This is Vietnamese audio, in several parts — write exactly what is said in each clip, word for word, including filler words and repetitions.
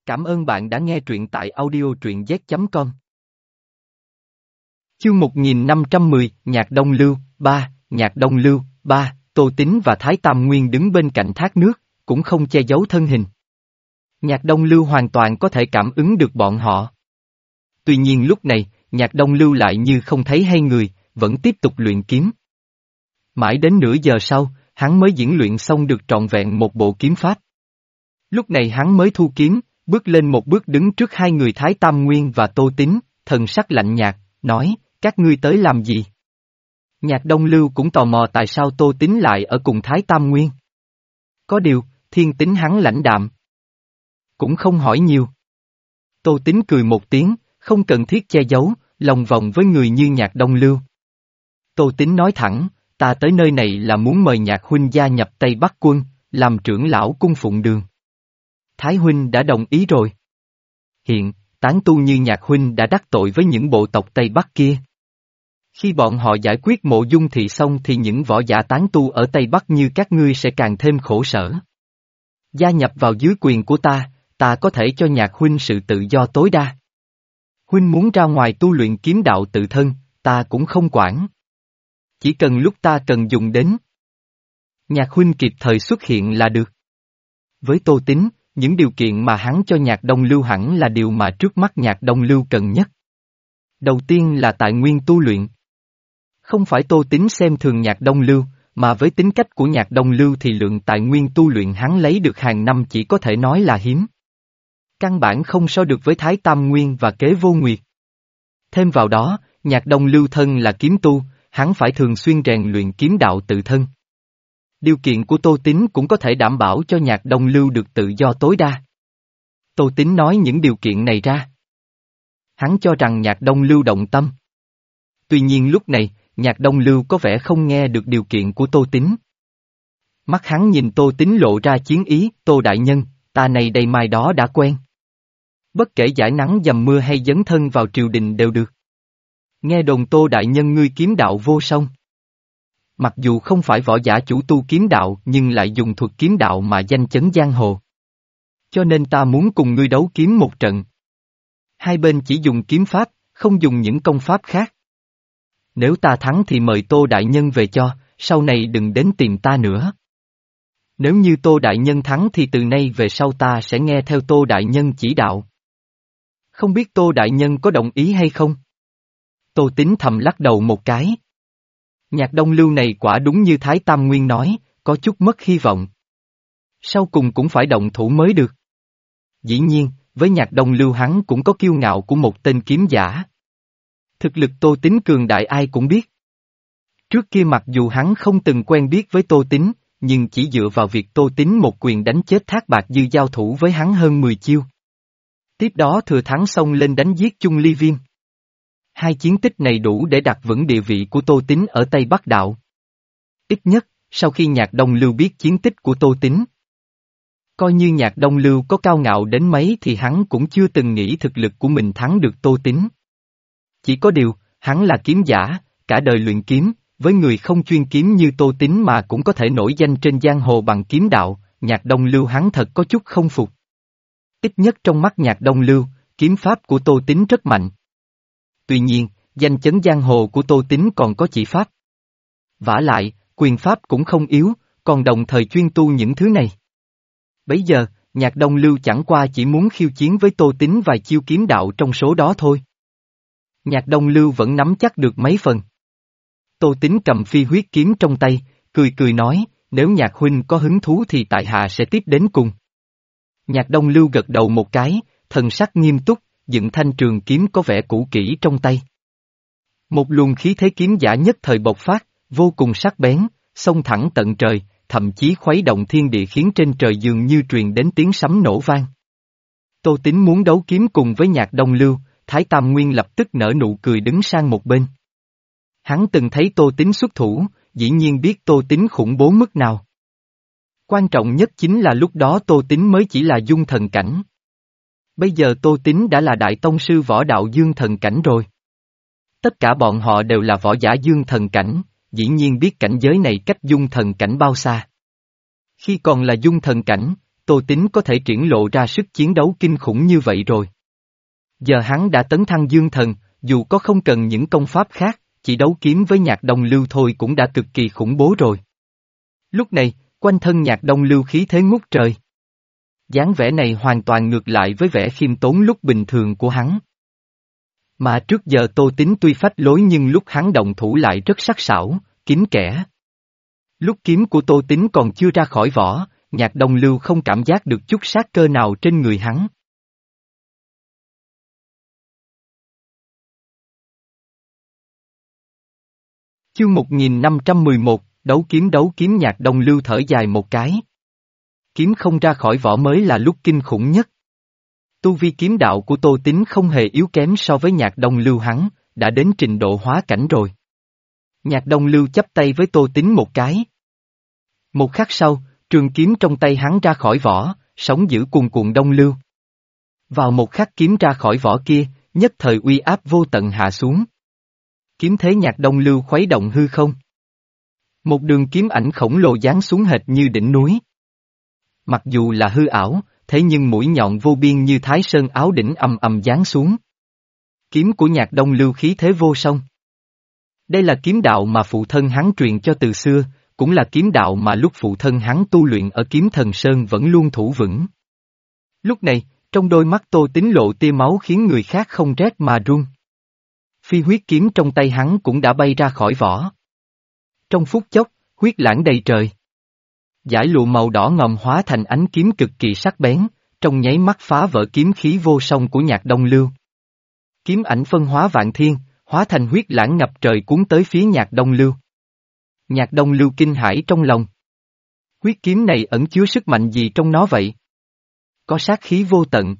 Cảm ơn bạn đã nghe truyện tại audio truyện z chấm com. Chương một nghìn năm trăm mười, Nhạc Đông Lưu, ba, Nhạc Đông Lưu, ba, Tô Tín và Thái Tam Nguyên đứng bên cạnh thác nước, cũng không che giấu thân hình. Nhạc Đông Lưu hoàn toàn có thể cảm ứng được bọn họ. Tuy nhiên lúc này, Nhạc Đông Lưu lại như không thấy hay người, vẫn tiếp tục luyện kiếm. Mãi đến nửa giờ sau, hắn mới diễn luyện xong được trọn vẹn một bộ kiếm pháp. Lúc này hắn mới thu kiếm, bước lên một bước đứng trước hai người Thái Tam Nguyên và Tô Tín, thần sắc lạnh nhạt, nói, các ngươi tới làm gì? Nhạc Đông Lưu cũng tò mò tại sao Tô Tín lại ở cùng Thái Tam Nguyên. Có điều, thiên tính hắn lãnh đạm. Cũng không hỏi nhiều. Tô Tín cười một tiếng, không cần thiết che giấu, lòng vòng với người như Nhạc Đông Lưu. Tô Tín nói thẳng, ta tới nơi này là muốn mời Nhạc huynh gia nhập Tây Bắc quân, làm trưởng lão cung phụng đường. Thái huynh đã đồng ý rồi. Hiện, tán tu như Nhạc huynh đã đắc tội với những bộ tộc Tây Bắc kia. Khi bọn họ giải quyết Mộ Dung Thị xong thì những võ giả tán tu ở Tây Bắc như các ngươi sẽ càng thêm khổ sở. Gia nhập vào dưới quyền của ta, ta có thể cho Nhạc huynh sự tự do tối đa. Huynh muốn ra ngoài tu luyện kiếm đạo tự thân, ta cũng không quản. Chỉ cần lúc ta cần dùng đến. Nhạc huynh kịp thời xuất hiện là được. Với Tô Tín, những điều kiện mà hắn cho Nhạc Đông Lưu hẳn là điều mà trước mắt Nhạc Đông Lưu cần nhất. Đầu tiên là tài nguyên tu luyện. Không phải Tô Tín xem thường Nhạc Đông Lưu, mà với tính cách của Nhạc Đông Lưu thì lượng tài nguyên tu luyện hắn lấy được hàng năm chỉ có thể nói là hiếm. Căn bản không so được với Thái Tam Nguyên và Kế Vô Nguyệt. Thêm vào đó, Nhạc Đông Lưu thân là kiếm tu, hắn phải thường xuyên rèn luyện kiếm đạo tự thân. Điều kiện của Tô Tín cũng có thể đảm bảo cho Nhạc Đông Lưu được tự do tối đa. Tô Tín nói những điều kiện này ra. Hắn cho rằng Nhạc Đông Lưu động tâm. Tuy nhiên lúc này, Nhạc Đông Lưu có vẻ không nghe được điều kiện của Tô Tín. Mắt hắn nhìn Tô Tín lộ ra chiến ý, Tô Đại Nhân, ta này đây mai đó đã quen. Bất kể giải nắng dầm mưa hay dấn thân vào triều đình đều được. Nghe đồn Tô Đại Nhân ngươi kiếm đạo vô song. Mặc dù không phải võ giả chủ tu kiếm đạo nhưng lại dùng thuật kiếm đạo mà danh chấn giang hồ. Cho nên ta muốn cùng ngươi đấu kiếm một trận. Hai bên chỉ dùng kiếm pháp, không dùng những công pháp khác. Nếu ta thắng thì mời Tô Đại Nhân về cho, sau này đừng đến tìm ta nữa. Nếu như Tô Đại Nhân thắng thì từ nay về sau ta sẽ nghe theo Tô Đại Nhân chỉ đạo. Không biết Tô Đại Nhân có đồng ý hay không? Tô Tín thầm lắc đầu một cái. Nhạc Đông Lưu này quả đúng như Thái Tam Nguyên nói, có chút mất hy vọng. Sau cùng cũng phải động thủ mới được. Dĩ nhiên, với Nhạc Đông Lưu hắn cũng có kiêu ngạo của một tên kiếm giả. Thực lực Tô Tín cường đại ai cũng biết. Trước kia mặc dù hắn không từng quen biết với Tô Tín, nhưng chỉ dựa vào việc Tô Tín một quyền đánh chết Thác Bạt Dư giao thủ với hắn hơn mười chiêu. Tiếp đó thừa thắng xông lên đánh giết Chung Ly Viêm. Hai chiến tích này đủ để đặt vững địa vị của Tô Tín ở Tây Bắc Đạo. Ít nhất, sau khi Nhạc Đông Lưu biết chiến tích của Tô Tín. Coi như Nhạc Đông Lưu có cao ngạo đến mấy thì hắn cũng chưa từng nghĩ thực lực của mình thắng được Tô Tín. Chỉ có điều, hắn là kiếm giả, cả đời luyện kiếm, với người không chuyên kiếm như Tô Tín mà cũng có thể nổi danh trên giang hồ bằng kiếm đạo, Nhạc Đông Lưu hắn thật có chút không phục. Ít nhất trong mắt Nhạc Đông Lưu, kiếm pháp của Tô Tín rất mạnh. Tuy nhiên, danh chấn giang hồ của Tô Tín còn có chỉ pháp. Vả lại, quyền pháp cũng không yếu, còn đồng thời chuyên tu những thứ này. Bấy giờ, Nhạc Đông Lưu chẳng qua chỉ muốn khiêu chiến với Tô Tín vài chiêu kiếm đạo trong số đó thôi. Nhạc Đông Lưu vẫn nắm chắc được mấy phần. Tô Tín cầm phi huyết kiếm trong tay, cười cười nói, nếu Nhạc huynh có hứng thú thì tại hạ sẽ tiếp đến cùng. Nhạc Đông Lưu gật đầu một cái, thần sắc nghiêm túc, dựng thanh trường kiếm có vẻ cũ kỹ trong tay. Một luồng khí thế kiếm giả nhất thời bộc phát, vô cùng sắc bén, xông thẳng tận trời, thậm chí khuấy động thiên địa khiến trên trời dường như truyền đến tiếng sấm nổ vang. Tô Tín muốn đấu kiếm cùng với Nhạc Đông Lưu, Thái Tam Nguyên lập tức nở nụ cười đứng sang một bên. Hắn từng thấy Tô Tín xuất thủ, dĩ nhiên biết Tô Tín khủng bố mức nào. Quan trọng nhất chính là lúc đó Tô Tín mới chỉ là dung thần cảnh. Bây giờ Tô Tín đã là đại tông sư võ đạo dương thần cảnh rồi. Tất cả bọn họ đều là võ giả dương thần cảnh, dĩ nhiên biết cảnh giới này cách dung thần cảnh bao xa. Khi còn là dung thần cảnh, Tô Tín có thể triển lộ ra sức chiến đấu kinh khủng như vậy rồi. Giờ hắn đã tấn thăng dương thần, dù có không cần những công pháp khác, chỉ đấu kiếm với Nhạc Đông Lưu thôi cũng đã cực kỳ khủng bố rồi. Lúc này, quanh thân Nhạc Đông Lưu khí thế ngút trời. dáng vẻ này hoàn toàn ngược lại với vẻ khiêm tốn lúc bình thường của hắn. Mà trước giờ Tô Tín tuy phách lối nhưng lúc hắn động thủ lại rất sắc sảo, kín kẽ. Lúc kiếm của Tô Tín còn chưa ra khỏi vỏ, Nhạc Đông Lưu không cảm giác được chút sát cơ nào trên người hắn. Chương một nghìn năm trăm mười một, đấu kiếm đấu kiếm Nhạc Đông Lưu thở dài một cái. Kiếm không ra khỏi vỏ mới là lúc kinh khủng nhất. Tu vi kiếm đạo của Tô Tín không hề yếu kém so với Nhạc Đông Lưu hắn, đã đến trình độ hóa cảnh rồi. Nhạc Đông Lưu chắp tay với Tô Tín một cái. Một khắc sau, trường kiếm trong tay hắn ra khỏi vỏ, sóng dữ cuồn cuộn đông lưu. Vào một khắc kiếm ra khỏi vỏ kia, nhất thời uy áp vô tận hạ xuống. Kiếm thế Nhạc Đông Lưu khuấy động hư không. Một đường kiếm ảnh khổng lồ giáng xuống hệt như đỉnh núi. Mặc dù là hư ảo, thế nhưng mũi nhọn vô biên như Thái Sơn áo đỉnh ầm ầm giáng xuống. Kiếm của Nhạc Đông Lưu khí thế vô song. Đây là kiếm đạo mà phụ thân hắn truyền cho từ xưa, cũng là kiếm đạo mà lúc phụ thân hắn tu luyện ở Kiếm Thần Sơn vẫn luôn thủ vững. Lúc này, trong đôi mắt Tô Tín lộ tia máu khiến người khác không rét mà run. Phi huyết kiếm trong tay hắn cũng đã bay ra khỏi vỏ. Trong phút chốc, huyết lãng đầy trời. Dải lụa màu đỏ ngòm hóa thành ánh kiếm cực kỳ sắc bén, trong nháy mắt phá vỡ kiếm khí vô song của Nhạc Đông Lưu. Kiếm ảnh phân hóa vạn thiên, hóa thành huyết lãng ngập trời cuốn tới phía Nhạc Đông Lưu. Nhạc Đông Lưu kinh hãi trong lòng. Huyết kiếm này ẩn chứa sức mạnh gì trong nó vậy? Có sát khí vô tận.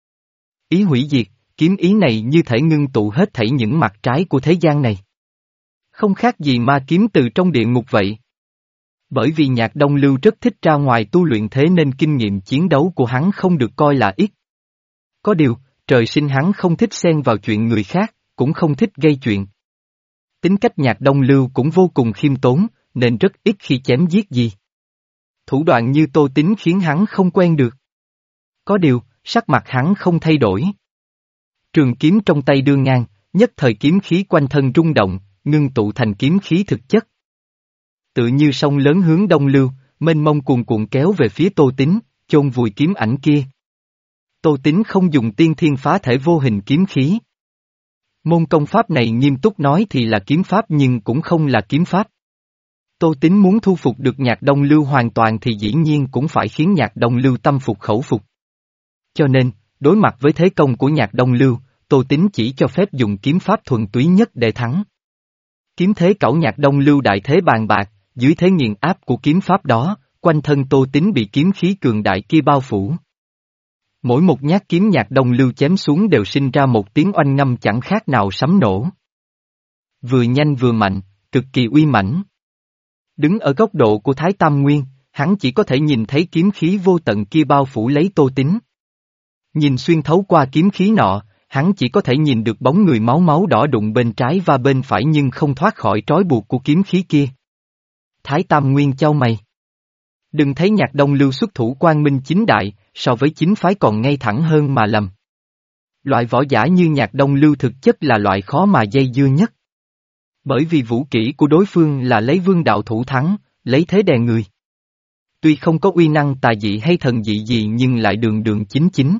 Ý hủy diệt, kiếm ý này như thể ngưng tụ hết thảy những mặt trái của thế gian này. Không khác gì ma kiếm từ trong địa ngục vậy. Bởi vì Nhạc Đông Lưu rất thích ra ngoài tu luyện thế nên kinh nghiệm chiến đấu của hắn không được coi là ít. Có điều, trời sinh hắn không thích xen vào chuyện người khác, cũng không thích gây chuyện. Tính cách Nhạc Đông Lưu cũng vô cùng khiêm tốn, nên rất ít khi chém giết gì. Thủ đoạn như Tô Tín khiến hắn không quen được. Có điều, sắc mặt hắn không thay đổi. Trường kiếm trong tay đưa ngang, nhất thời kiếm khí quanh thân rung động, ngưng tụ thành kiếm khí thực chất. Tự như sông lớn hướng đông lưu, mênh mông cuồn cuộn kéo về phía Tô Tín, chôn vùi kiếm ảnh kia. Tô Tín không dùng tiên thiên phá thể vô hình kiếm khí. Môn công pháp này nghiêm túc nói thì là kiếm pháp nhưng cũng không là kiếm pháp. Tô Tín muốn thu phục được Nhạc Đông Lưu hoàn toàn thì dĩ nhiên cũng phải khiến Nhạc Đông Lưu tâm phục khẩu phục. Cho nên, đối mặt với thế công của Nhạc Đông Lưu, Tô Tín chỉ cho phép dùng kiếm pháp thuần túy nhất để thắng. Kiếm thế cẩu Nhạc Đông Lưu đại thế bàn bạc, dưới thế nghiền áp của kiếm pháp đó, quanh thân Tô Tín bị kiếm khí cường đại kia bao phủ. Mỗi một nhát kiếm Nhạc Đông Lưu chém xuống đều sinh ra một tiếng oanh ngâm chẳng khác nào sấm nổ. Vừa nhanh vừa mạnh, cực kỳ uy mãnh. Đứng ở góc độ của Thái Tam Nguyên, hắn chỉ có thể nhìn thấy kiếm khí vô tận kia bao phủ lấy Tô Tín. Nhìn xuyên thấu qua kiếm khí nọ, hắn chỉ có thể nhìn được bóng người máu máu đỏ đụng bên trái và bên phải nhưng không thoát khỏi trói buộc của kiếm khí kia. Thái Tam Nguyên chau mày. Đừng thấy Nhạc Đông Lưu xuất thủ quang minh chính đại, so với chính phái còn ngay thẳng hơn mà lầm. Loại võ giả như Nhạc Đông Lưu thực chất là loại khó mà dây dưa nhất. Bởi vì vũ kỹ của đối phương là lấy vương đạo thủ thắng, lấy thế đè người. Tuy không có uy năng tà dị hay thần dị gì nhưng lại đường đường chính chính.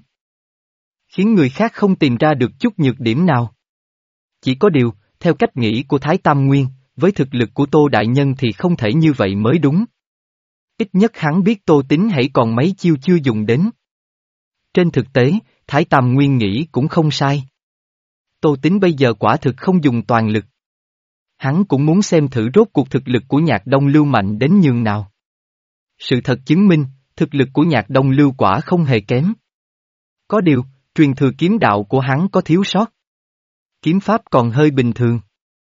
Khiến người khác không tìm ra được chút nhược điểm nào. Chỉ có điều, theo cách nghĩ của Thái Tam Nguyên, với thực lực của Tô Đại Nhân thì không thể như vậy mới đúng. Ít nhất hắn biết Tô Tín hãy còn mấy chiêu chưa dùng đến. Trên thực tế, Thái Tam Nguyên nghĩ cũng không sai. Tô Tín bây giờ quả thực không dùng toàn lực. Hắn cũng muốn xem thử rốt cuộc thực lực của Nhạc Đông Lưu mạnh đến nhường nào. Sự thật chứng minh, thực lực của Nhạc Đông Lưu quả không hề kém. Có điều, truyền thừa kiếm đạo của hắn có thiếu sót. Kiếm pháp còn hơi bình thường.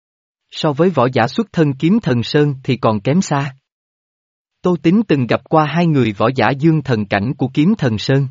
So với võ giả xuất thân Kiếm Thần Sơn thì còn kém xa. Tô Tín từng gặp qua hai người võ giả dương thần cảnh của Kiếm Thần Sơn.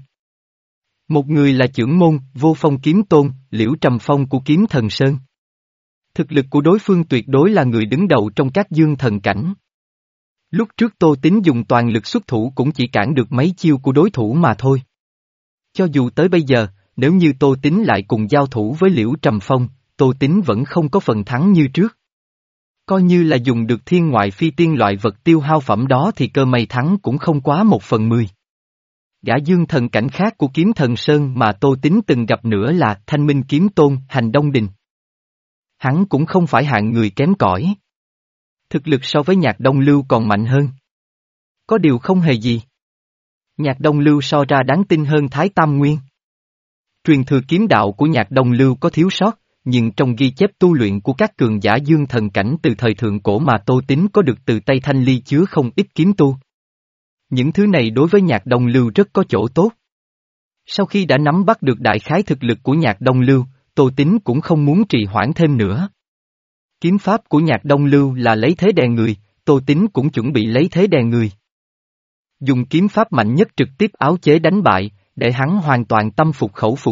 Một người là trưởng môn, Vô Phong Kiếm Tôn, Liễu Trầm Phong của Kiếm Thần Sơn. Thực lực của đối phương tuyệt đối là người đứng đầu trong các dương thần cảnh. Lúc trước Tô Tín dùng toàn lực xuất thủ cũng chỉ cản được mấy chiêu của đối thủ mà thôi. Cho dù tới bây giờ, nếu như Tô Tín lại cùng giao thủ với Liễu Trầm Phong, Tô Tín vẫn không có phần thắng như trước. Coi như là dùng được thiên ngoại phi tiên loại vật tiêu hao phẩm đó thì cơ may thắng cũng không quá một phần mười. Gã dương thần cảnh khác của kiếm thần Sơn mà Tô Tín từng gặp nữa là Thanh Minh Kiếm Tôn Hành Đông Đình. Hắn cũng không phải hạng người kém cỏi. Thực lực so với Nhạc Đông Lưu còn mạnh hơn. Có điều không hề gì. Nhạc Đông Lưu so ra đáng tin hơn Thái Tam Nguyên. Truyền thừa kiếm đạo của Nhạc Đông Lưu có thiếu sót, nhưng trong ghi chép tu luyện của các cường giả dương thần cảnh từ thời thượng cổ mà Tô Tín có được từ tay Thanh Ly chứa không ít kiếm tu. Những thứ này đối với Nhạc Đông Lưu rất có chỗ tốt. Sau khi đã nắm bắt được đại khái thực lực của Nhạc Đông Lưu, Tô Tín cũng không muốn trì hoãn thêm nữa. Kiếm pháp của Nhạc Đông Lưu là lấy thế đè người, Tô Tín cũng chuẩn bị lấy thế đè người. Dùng kiếm pháp mạnh nhất trực tiếp áo chế đánh bại, để hắn hoàn toàn tâm phục khẩu phục.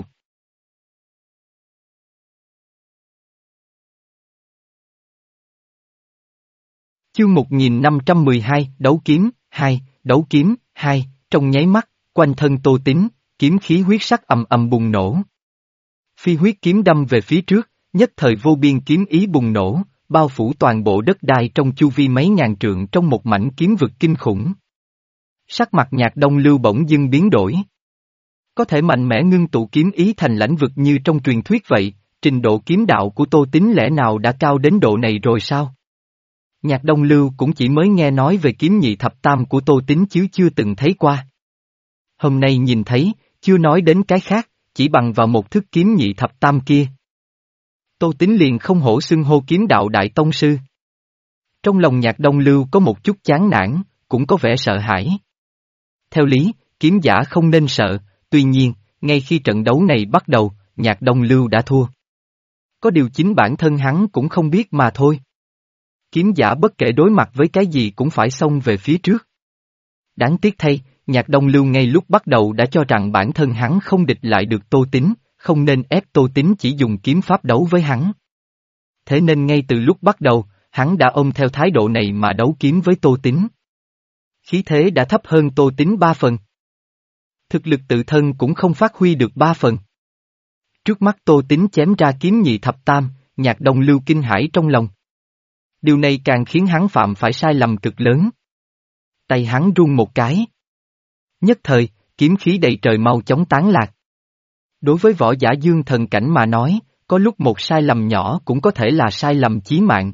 Chương một nghìn năm trăm mười hai, Đấu Kiếm, hai, Đấu Kiếm, hai, trong nháy mắt, quanh thân Tô Tín, kiếm khí huyết sắc ầm ầm bùng nổ. Phi huyết kiếm đâm về phía trước, nhất thời vô biên kiếm ý bùng nổ, bao phủ toàn bộ đất đai trong chu vi mấy ngàn trượng trong một mảnh kiếm vực kinh khủng. Sắc mặt Nhạc Đông Lưu bỗng dưng biến đổi. Có thể mạnh mẽ ngưng tụ kiếm ý thành lãnh vực như trong truyền thuyết vậy, trình độ kiếm đạo của Tô Tín lẽ nào đã cao đến độ này rồi sao? Nhạc Đông Lưu cũng chỉ mới nghe nói về kiếm nhị thập tam của Tô Tín chứ chưa từng thấy qua. Hôm nay nhìn thấy, chưa nói đến cái khác, chỉ bằng vào một thức kiếm nhị thập tam kia. Tô Tín liền không hổ xưng hô kiếm đạo đại tông sư. Trong lòng Nhạc Đông Lưu có một chút chán nản, cũng có vẻ sợ hãi. Theo lý, kiếm giả không nên sợ, tuy nhiên, ngay khi trận đấu này bắt đầu, Nhạc Đông Lưu đã thua. Có điều chính bản thân hắn cũng không biết mà thôi. Kiếm giả bất kể đối mặt với cái gì cũng phải xông về phía trước. Đáng tiếc thay, Nhạc Đông Lưu ngay lúc bắt đầu đã cho rằng bản thân hắn không địch lại được Tô Tín, không nên ép Tô Tín chỉ dùng kiếm pháp đấu với hắn. Thế nên ngay từ lúc bắt đầu, hắn đã ôm theo thái độ này mà đấu kiếm với Tô Tín. Khí thế đã thấp hơn Tô Tín ba phần. Thực lực tự thân cũng không phát huy được ba phần. Trước mắt Tô Tín chém ra kiếm nhị thập tam, Nhạc Đông Lưu kinh hãi trong lòng. Điều này càng khiến hắn phạm phải sai lầm cực lớn. Tay hắn run một cái. Nhất thời, kiếm khí đầy trời mau chóng tán lạc. Đối với võ giả dương thần cảnh mà nói, có lúc một sai lầm nhỏ cũng có thể là sai lầm chí mạng.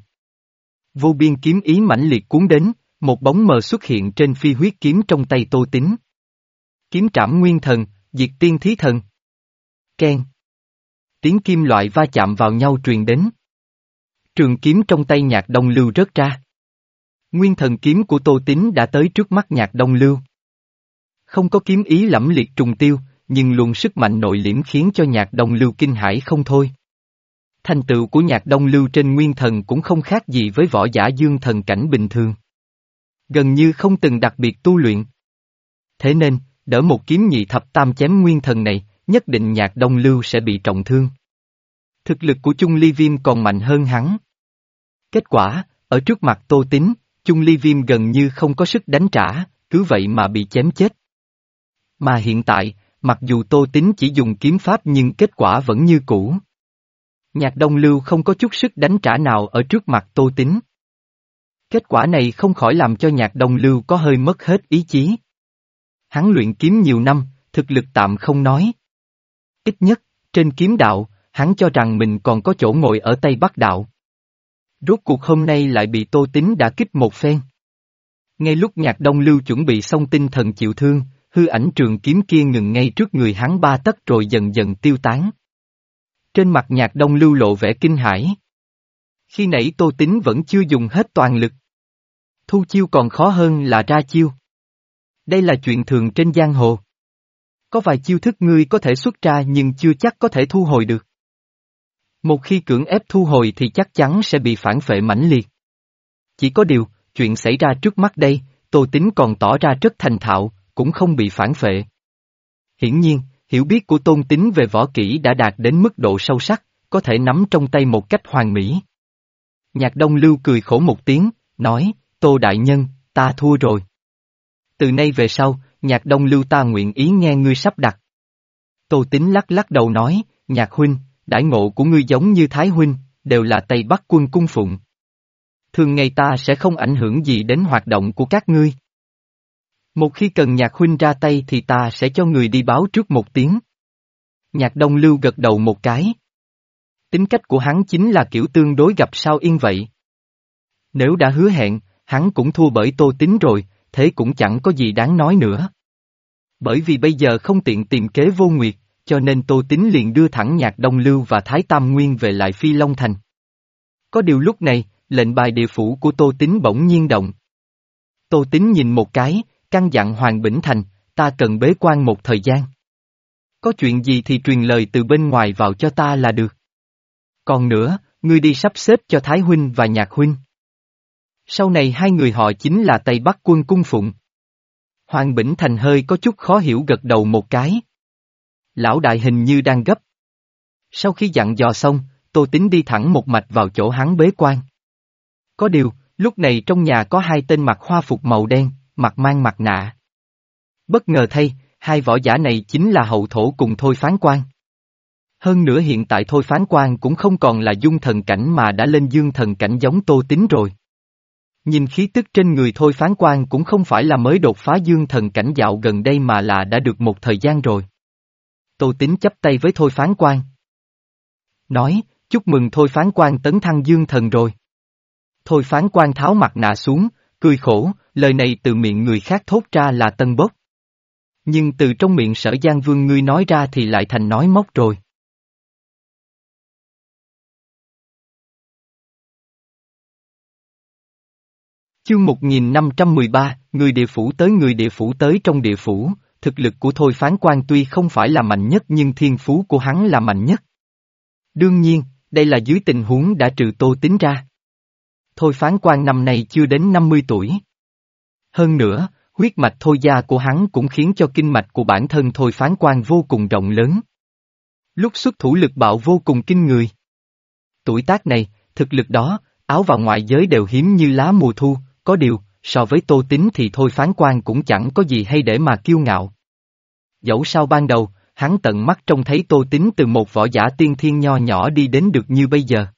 Vô biên kiếm ý mãnh liệt cuốn đến, một bóng mờ xuất hiện trên phi huyết kiếm trong tay Tô Tín. Kiếm trảm nguyên thần, diệt tiên thí thần. Keng. Tiếng kim loại va chạm vào nhau truyền đến. Trường kiếm trong tay Nhạc Đông Lưu rớt ra. Nguyên thần kiếm của Tô Tín đã tới trước mắt Nhạc Đông Lưu. Không có kiếm ý lẫm liệt trùng tiêu, nhưng luồng sức mạnh nội liễm khiến cho Nhạc Đông Lưu kinh hãi không thôi. Thành tựu của Nhạc Đông Lưu trên nguyên thần cũng không khác gì với võ giả dương thần cảnh bình thường. Gần như không từng đặc biệt tu luyện. Thế nên, đỡ một kiếm nhị thập tam chém nguyên thần này, nhất định Nhạc Đông Lưu sẽ bị trọng thương. Thực lực của Chung Ly Viêm còn mạnh hơn hắn. Kết quả, ở trước mặt Tô Tín, Chung Ly Viêm gần như không có sức đánh trả, cứ vậy mà bị chém chết. Mà hiện tại, mặc dù Tô Tín chỉ dùng kiếm pháp nhưng kết quả vẫn như cũ. Nhạc Đông Lưu không có chút sức đánh trả nào ở trước mặt Tô Tín. Kết quả này không khỏi làm cho Nhạc Đông Lưu có hơi mất hết ý chí. Hắn luyện kiếm nhiều năm, thực lực tạm không nói. Ít nhất, trên kiếm đạo, hắn cho rằng mình còn có chỗ ngồi ở Tây Bắc đạo. Rốt cuộc hôm nay lại bị Tô Tín đả kích một phen. Ngay lúc Nhạc Đông Lưu chuẩn bị xong tinh thần chịu thương, hư ảnh trường kiếm kia ngừng ngay trước người hắn ba tấc rồi dần dần tiêu tán. Trên mặt Nhạc Đông Lưu lộ vẻ kinh hãi. Khi nãy Tô Tín vẫn chưa dùng hết toàn lực. Thu chiêu còn khó hơn là ra chiêu. Đây là chuyện thường trên giang hồ. Có vài chiêu thức ngươi có thể xuất ra nhưng chưa chắc có thể thu hồi được. Một khi cưỡng ép thu hồi thì chắc chắn sẽ bị phản phệ mãnh liệt. Chỉ có điều, chuyện xảy ra trước mắt đây, Tô Tín còn tỏ ra rất thành thạo, cũng không bị phản phệ. Hiển nhiên, hiểu biết của Tôn Tín về võ kỹ đã đạt đến mức độ sâu sắc, có thể nắm trong tay một cách hoàn mỹ. Nhạc Đông Lưu cười khổ một tiếng, nói, Tô Đại Nhân, ta thua rồi. Từ nay về sau, Nhạc Đông Lưu ta nguyện ý nghe ngươi sắp đặt. Tô Tín lắc lắc đầu nói, Nhạc huynh, đãi ngộ của ngươi giống như Thái huynh, đều là Tây Bắc quân cung phụng. Thường ngày ta sẽ không ảnh hưởng gì đến hoạt động của các ngươi. Một khi cần Nhạc huynh ra tay thì ta sẽ cho người đi báo trước một tiếng. Nhạc Đông Lưu gật đầu một cái. Tính cách của hắn chính là kiểu tương đối gặp sao yên vậy. Nếu đã hứa hẹn, hắn cũng thua bởi Tô Tín rồi, thế cũng chẳng có gì đáng nói nữa. Bởi vì bây giờ không tiện tìm kế vô nguyệt, cho nên Tô Tín liền đưa thẳng Nhạc Đông Lưu và Thái Tam Nguyên về lại Phi Long Thành. Có điều lúc này, lệnh bài địa phủ của Tô Tín bỗng nhiên động. Tô Tín nhìn một cái, căn dặn Hoàng Bỉnh Thành, ta cần bế quan một thời gian. Có chuyện gì thì truyền lời từ bên ngoài vào cho ta là được. Còn nữa, ngươi đi sắp xếp cho Thái huynh và Nhạc huynh. Sau này hai người họ chính là Tây Bắc quân cung phụng. Hoàng Bỉnh Thành hơi có chút khó hiểu gật đầu một cái. Lão đại hình như đang gấp. Sau khi dặn dò xong, Tô Tín đi thẳng một mạch vào chỗ hắn bế quan. Có điều, lúc này trong nhà có hai tên mặc hoa phục màu đen, mặt mang mặt nạ. Bất ngờ thay, hai võ giả này chính là Hậu Thổ cùng Thôi Phán Quan. Hơn nữa hiện tại Thôi Phán Quan cũng không còn là dung thần cảnh mà đã lên dương thần cảnh giống Tô Tín rồi. Nhìn khí tức trên người Thôi Phán Quan cũng không phải là mới đột phá dương thần cảnh dạo gần đây mà là đã được một thời gian rồi. Tô Tín chắp tay với Thôi Phán Quan. Nói, chúc mừng Thôi Phán Quan tấn thăng dương thần rồi. Thôi Phán Quan tháo mặt nạ xuống, cười khổ, lời này từ miệng người khác thốt ra là tân bốc. Nhưng từ trong miệng Sở Giang Vương ngươi nói ra thì lại thành nói móc rồi. Chương một nghìn năm trăm mười ba, người địa phủ tới người địa phủ tới trong địa phủ, thực lực của Thôi Phán Quan tuy không phải là mạnh nhất nhưng thiên phú của hắn là mạnh nhất. Đương nhiên, đây là dưới tình huống đã trừ Tô Tín ra. Thôi Phán Quan năm nay chưa đến năm mươi tuổi. Hơn nữa, huyết mạch thôi gia của hắn cũng khiến cho kinh mạch của bản thân Thôi Phán Quan vô cùng rộng lớn. Lúc xuất thủ lực bạo vô cùng kinh người. Tuổi tác này, thực lực đó, áo vào ngoại giới đều hiếm như lá mùa thu, có điều, so với Tô Tín thì Thôi Phán Quan cũng chẳng có gì hay để mà kiêu ngạo. Dẫu sao ban đầu, hắn tận mắt trông thấy Tô Tín từ một võ giả tiên thiên nho nhỏ đi đến được như bây giờ.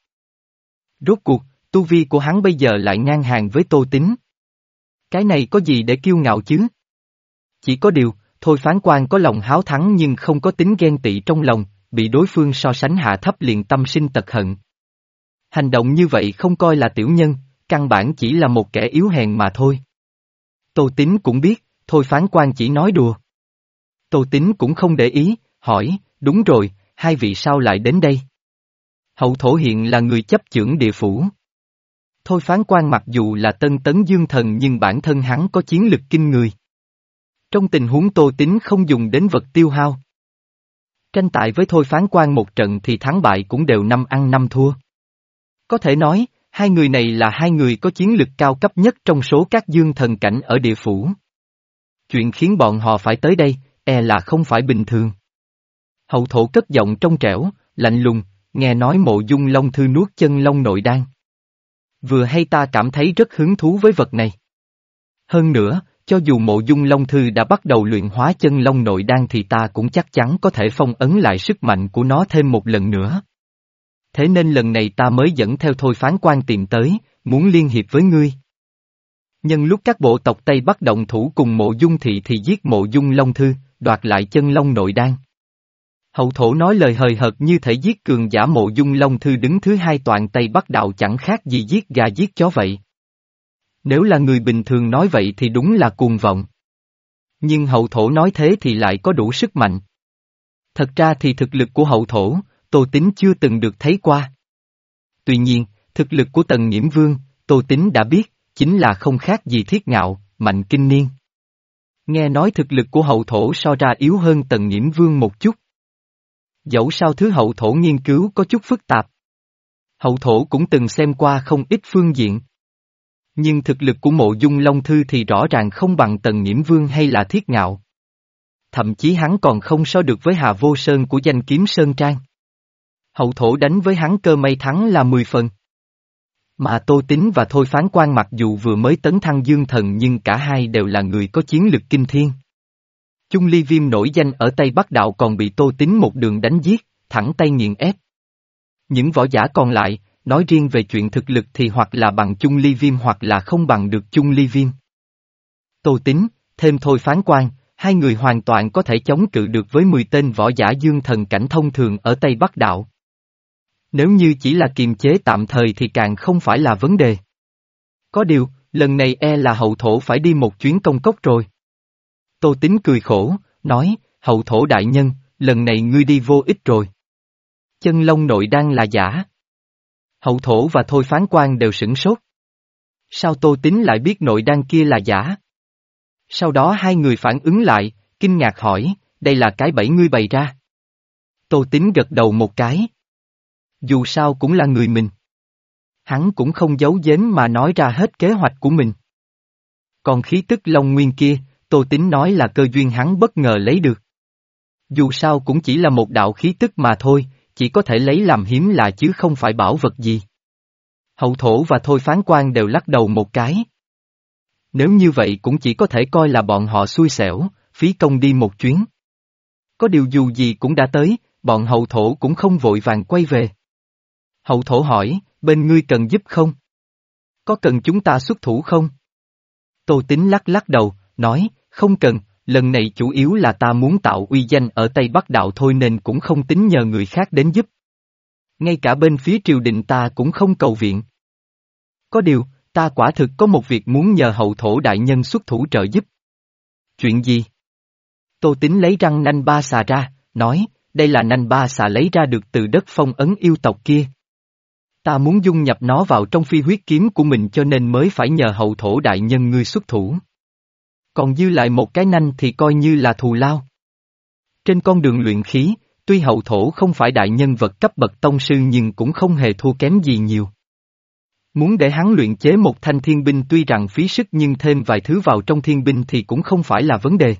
Rốt cuộc, tu vi của hắn bây giờ lại ngang hàng với Tô Tín. Cái này có gì để kiêu ngạo chứ? Chỉ có điều, Thôi Phán Quan có lòng háo thắng nhưng không có tính ghen tị trong lòng, bị đối phương so sánh hạ thấp liền tâm sinh tật hận. Hành động như vậy không coi là tiểu nhân, căn bản chỉ là một kẻ yếu hèn mà thôi. Tô Tín cũng biết, Thôi Phán Quan chỉ nói đùa. Tô Tín cũng không để ý, hỏi, đúng rồi, hai vị sao lại đến đây? Hậu Thổ hiện là người chấp chưởng địa phủ. Thôi Phán Quan mặc dù là tân tấn dương thần nhưng bản thân hắn có chiến lực kinh người. Trong tình huống Tô Tín không dùng đến vật tiêu hao. Tranh tài với Thôi Phán Quan một trận thì thắng bại cũng đều năm ăn năm thua. Có thể nói, hai người này là hai người có chiến lực cao cấp nhất trong số các dương thần cảnh ở địa phủ. Chuyện khiến bọn họ phải tới đây, e là không phải bình thường. Hậu Thổ cất giọng trong trẻo, lạnh lùng, nghe nói Mộ Dung Long Thư nuốt chân long nội đan. Vừa hay ta cảm thấy rất hứng thú với vật này. Hơn nữa, cho dù Mộ Dung Long Thư đã bắt đầu luyện hóa chân long nội đan thì ta cũng chắc chắn có thể phong ấn lại sức mạnh của nó thêm một lần nữa. Thế nên lần này ta mới dẫn theo Thôi Phán Quan tìm tới, muốn liên hiệp với ngươi. Nhân lúc các bộ tộc Tây Bắc động thủ cùng Mộ Dung Thị thì giết Mộ Dung Long Thư, đoạt lại chân long nội đan. Hậu Thổ nói lời hời hợt như thể giết cường giả Mộ Dung Long Thư đứng thứ hai toàn Tây Bắc đạo chẳng khác gì giết gà giết chó vậy. Nếu là người bình thường nói vậy thì đúng là cuồng vọng. Nhưng Hậu Thổ nói thế thì lại có đủ sức mạnh. Thật ra thì thực lực của Hậu Thổ, Tô Tín chưa từng được thấy qua. Tuy nhiên, thực lực của Tần Nghiễm Vương, Tô Tín đã biết, chính là không khác gì Thiết Ngạo, Mạnh Kinh Niên. Nghe nói thực lực của Hậu Thổ so ra yếu hơn Tần Nghiễm Vương một chút. Dẫu sao thứ Hậu Thổ nghiên cứu có chút phức tạp. Hậu Thổ cũng từng xem qua không ít phương diện. Nhưng thực lực của Mộ Dung Long Thư thì rõ ràng không bằng Tần Nghiễm Vương hay là Thiết Ngạo. Thậm chí hắn còn không so được với Hà Vô Sơn của danh kiếm Sơn Trang. Hậu Thổ đánh với hắn cơ may thắng là mười phần. Mà Tô Tín và Thôi Phán Quan mặc dù vừa mới tấn thăng dương thần nhưng cả hai đều là người có chiến lực kinh thiên. Chung Ly Viêm nổi danh ở Tây Bắc Đạo còn bị Tô Tín một đường đánh giết, thẳng tay nghiền ép. Những võ giả còn lại, nói riêng về chuyện thực lực thì hoặc là bằng Chung Ly Viêm hoặc là không bằng được Chung Ly Viêm. Tô Tín, thêm Thôi Phán Quan, hai người hoàn toàn có thể chống cự được với mười tên võ giả dương thần cảnh thông thường ở Tây Bắc Đạo. Nếu như chỉ là kiềm chế tạm thời thì càng không phải là vấn đề. Có điều, lần này e là hậu thổ phải đi một chuyến công cốc rồi. Tô Tín cười khổ, nói, hậu thổ đại nhân, lần này ngươi đi vô ích rồi. Chân Long nội đan là giả. Hậu thổ và Thôi Phán Quan đều sửng sốt. Sao Tô Tín lại biết nội đan kia là giả? Sau đó hai người phản ứng lại, kinh ngạc hỏi, đây là cái bẫy ngươi bày ra. Tô Tín gật đầu một cái. Dù sao cũng là người mình. Hắn cũng không giấu giếm mà nói ra hết kế hoạch của mình. Còn khí tức Long Nguyên kia, Tô Tín nói là cơ duyên hắn bất ngờ lấy được. Dù sao cũng chỉ là một đạo khí tức mà thôi, chỉ có thể lấy làm hiếm lạ chứ không phải bảo vật gì. Hậu thổ và Thôi Phán Quan đều lắc đầu một cái. Nếu như vậy cũng chỉ có thể coi là bọn họ xui xẻo, phí công đi một chuyến. Có điều dù gì cũng đã tới, bọn hậu thổ cũng không vội vàng quay về. Hậu thổ hỏi, bên ngươi cần giúp không? Có cần chúng ta xuất thủ không? Tô Tín lắc lắc đầu, nói, không cần, lần này chủ yếu là ta muốn tạo uy danh ở Tây Bắc Đạo thôi nên cũng không tính nhờ người khác đến giúp. Ngay cả bên phía triều đình ta cũng không cầu viện. Có điều, ta quả thực có một việc muốn nhờ hậu thổ đại nhân xuất thủ trợ giúp. Chuyện gì? Tô Tín lấy răng nanh ba xà ra, nói, đây là nanh ba xà lấy ra được từ đất phong ấn yêu tộc kia. Ta muốn dung nhập nó vào trong phi huyết kiếm của mình cho nên mới phải nhờ hậu thổ đại nhân ngươi xuất thủ. Còn dư lại một cái nanh thì coi như là thù lao. Trên con đường luyện khí, tuy hậu thổ không phải đại nhân vật cấp bậc tông sư nhưng cũng không hề thua kém gì nhiều. Muốn để hắn luyện chế một thanh thiên binh tuy rằng phí sức nhưng thêm vài thứ vào trong thiên binh thì cũng không phải là vấn đề.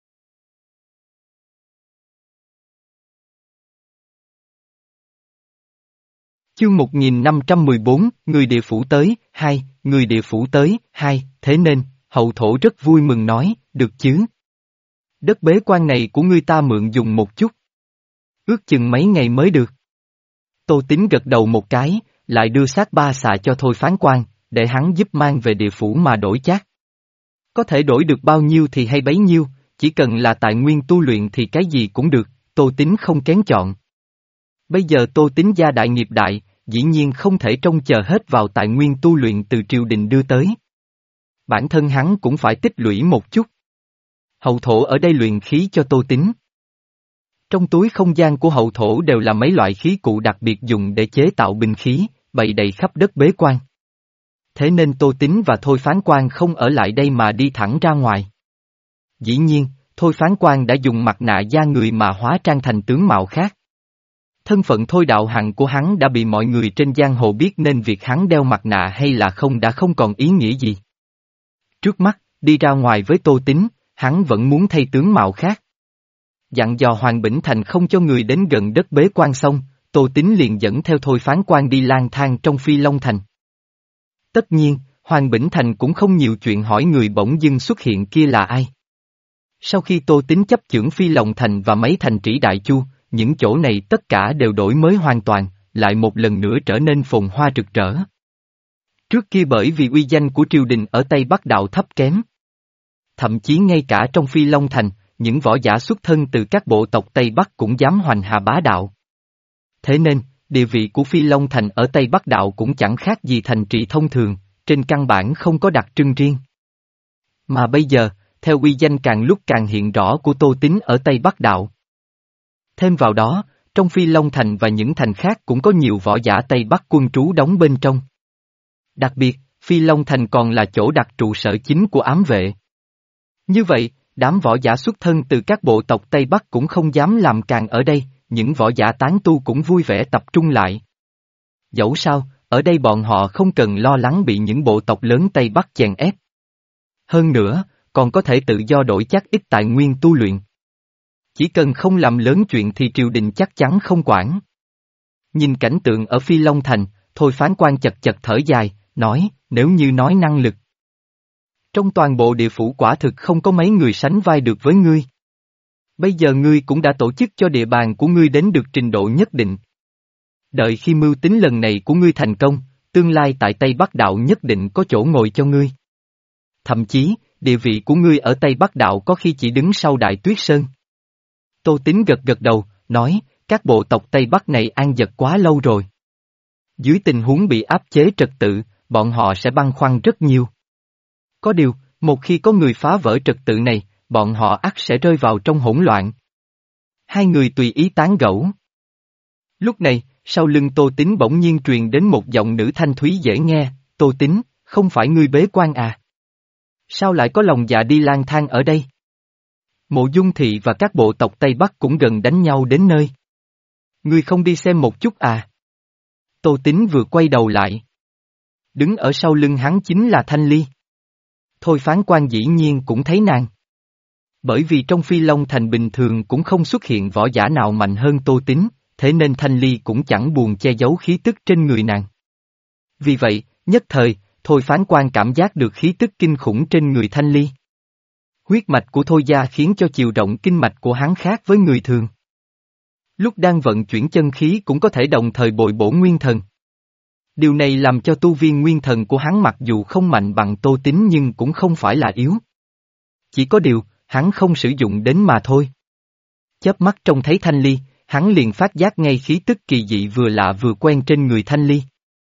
Chương một nghìn năm trăm mười bốn, người địa phủ tới, hai, người địa phủ tới, hai, thế nên, hậu thổ rất vui mừng nói, được chứ. Đất bế quan này của ngươi ta mượn dùng một chút. Ước chừng mấy ngày mới được. Tô Tín gật đầu một cái, lại đưa xác ba xạ cho Thôi Phán Quan, để hắn giúp mang về địa phủ mà đổi chác. Có thể đổi được bao nhiêu thì hay bấy nhiêu, chỉ cần là tài nguyên tu luyện thì cái gì cũng được, Tô Tín không kén chọn. Bây giờ Tô Tín gia đại nghiệp đại, dĩ nhiên không thể trông chờ hết vào tài nguyên tu luyện từ triều đình đưa tới. Bản thân hắn cũng phải tích lũy một chút. Hậu thổ ở đây luyện khí cho Tô Tín. Trong túi không gian của hậu thổ đều là mấy loại khí cụ đặc biệt dùng để chế tạo binh khí, bày đầy khắp đất bế quan. Thế nên Tô Tín và Thôi Phán Quan không ở lại đây mà đi thẳng ra ngoài. Dĩ nhiên, Thôi Phán Quan đã dùng mặt nạ da người mà hóa trang thành tướng mạo khác. Thân phận Thôi Đạo Hằng của hắn đã bị mọi người trên giang hồ biết nên việc hắn đeo mặt nạ hay là không đã không còn ý nghĩa gì. Trước mắt, đi ra ngoài với Tô Tín, hắn vẫn muốn thay tướng mạo khác. Dặn dò Hoàng Bỉnh Thành không cho người đến gần đất bế quan xong, Tô Tín liền dẫn theo Thôi Phán Quan đi lang thang trong Phi Long Thành. Tất nhiên, Hoàng Bỉnh Thành cũng không nhiều chuyện hỏi người bỗng dưng xuất hiện kia là ai. Sau khi Tô Tín chấp chưởng Phi Long Thành và mấy thành trì Đại Chu, những chỗ này tất cả đều đổi mới hoàn toàn, lại một lần nữa trở nên phồn hoa rực rỡ. Trước kia bởi vì uy danh của triều đình ở Tây Bắc Đạo thấp kém. Thậm chí ngay cả trong Phi Long Thành, những võ giả xuất thân từ các bộ tộc Tây Bắc cũng dám hoành hạ bá đạo. Thế nên, địa vị của Phi Long Thành ở Tây Bắc Đạo cũng chẳng khác gì thành trì thông thường, trên căn bản không có đặc trưng riêng. Mà bây giờ, theo uy danh càng lúc càng hiện rõ của Tô Tín ở Tây Bắc Đạo. Thêm vào đó, trong Phi Long Thành và những thành khác cũng có nhiều võ giả Tây Bắc quân trú đóng bên trong. Đặc biệt, Phi Long Thành còn là chỗ đặt trụ sở chính của ám vệ. Như vậy, đám võ giả xuất thân từ các bộ tộc Tây Bắc cũng không dám làm càng ở đây, những võ giả tán tu cũng vui vẻ tập trung lại. Dẫu sao, ở đây bọn họ không cần lo lắng bị những bộ tộc lớn Tây Bắc chèn ép. Hơn nữa, còn có thể tự do đổi chắc ít tài nguyên tu luyện. Chỉ cần không làm lớn chuyện thì triều đình chắc chắn không quản. Nhìn cảnh tượng ở Phi Long Thành, Thôi phán quan chật chật thở dài, nói, nếu như nói năng lực. Trong toàn bộ địa phủ quả thực không có mấy người sánh vai được với ngươi. Bây giờ ngươi cũng đã tổ chức cho địa bàn của ngươi đến được trình độ nhất định. Đợi khi mưu tính lần này của ngươi thành công, tương lai tại Tây Bắc Đạo nhất định có chỗ ngồi cho ngươi. Thậm chí, địa vị của ngươi ở Tây Bắc Đạo có khi chỉ đứng sau Đại Tuyết Sơn. Tô Tín gật gật đầu, nói, các bộ tộc Tây Bắc này an dật quá lâu rồi. Dưới tình huống bị áp chế trật tự, bọn họ sẽ băn khoăn rất nhiều. Có điều, một khi có người phá vỡ trật tự này, bọn họ ắt sẽ rơi vào trong hỗn loạn. Hai người tùy ý tán gẫu. Lúc này, sau lưng Tô Tín bỗng nhiên truyền đến một giọng nữ thanh thúy dễ nghe, Tô Tín, không phải ngươi bế quan à? Sao lại có lòng dạ đi lang thang ở đây? Mộ Dung Thị và các bộ tộc Tây Bắc cũng gần đánh nhau đến nơi. Ngươi không đi xem một chút à? Tô Tín vừa quay đầu lại. Đứng ở sau lưng hắn chính là Thanh Ly. Thôi phán quan dĩ nhiên cũng thấy nàng. Bởi vì trong Phi Long Thành bình thường cũng không xuất hiện võ giả nào mạnh hơn Tô Tín, thế nên Thanh Ly cũng chẳng buồn che giấu khí tức trên người nàng. Vì vậy, nhất thời, Thôi phán quan cảm giác được khí tức kinh khủng trên người Thanh Ly. Huyết mạch của Thôi gia khiến cho chiều rộng kinh mạch của hắn khác với người thường. Lúc đang vận chuyển chân khí cũng có thể đồng thời bồi bổ nguyên thần. Điều này làm cho tu vi nguyên thần của hắn mặc dù không mạnh bằng Tô Tín nhưng cũng không phải là yếu. Chỉ có điều, hắn không sử dụng đến mà thôi. Chớp mắt trông thấy Thanh Ly, hắn liền phát giác ngay khí tức kỳ dị vừa lạ vừa quen trên người Thanh Ly.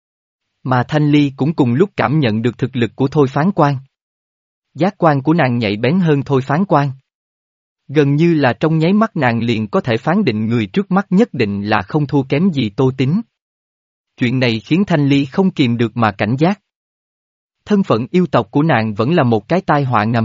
Mà Thanh Ly cũng cùng lúc cảm nhận được thực lực của Thôi phán quan. Giác quan của nàng nhạy bén hơn Thôi phán quan. Gần như là trong nháy mắt nàng liền có thể phán định người trước mắt nhất định là không thua kém gì Tô Tín. Chuyện này khiến Thanh Ly không kìm được mà cảnh giác. Thân phận yêu tộc của nàng vẫn là một cái tai họa ngầm.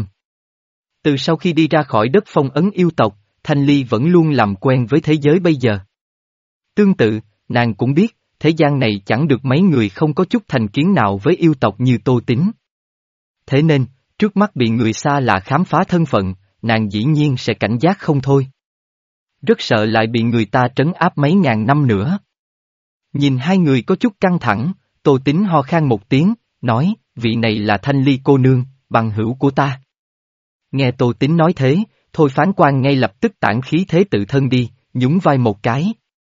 Từ sau khi đi ra khỏi đất phong ấn yêu tộc, Thanh Ly vẫn luôn làm quen với thế giới bây giờ. Tương tự, nàng cũng biết, thế gian này chẳng được mấy người không có chút thành kiến nào với yêu tộc như Tô Tín. Thế nên, trước mắt bị người xa lạ khám phá thân phận, nàng dĩ nhiên sẽ cảnh giác không thôi. Rất sợ lại bị người ta trấn áp mấy ngàn năm nữa. Nhìn hai người có chút căng thẳng, Tô Tín ho khan một tiếng, nói, vị này là Thanh Ly cô nương, bằng hữu của ta. Nghe Tô Tín nói thế, Thôi phán quan ngay lập tức tản khí thế tự thân đi, nhún vai một cái.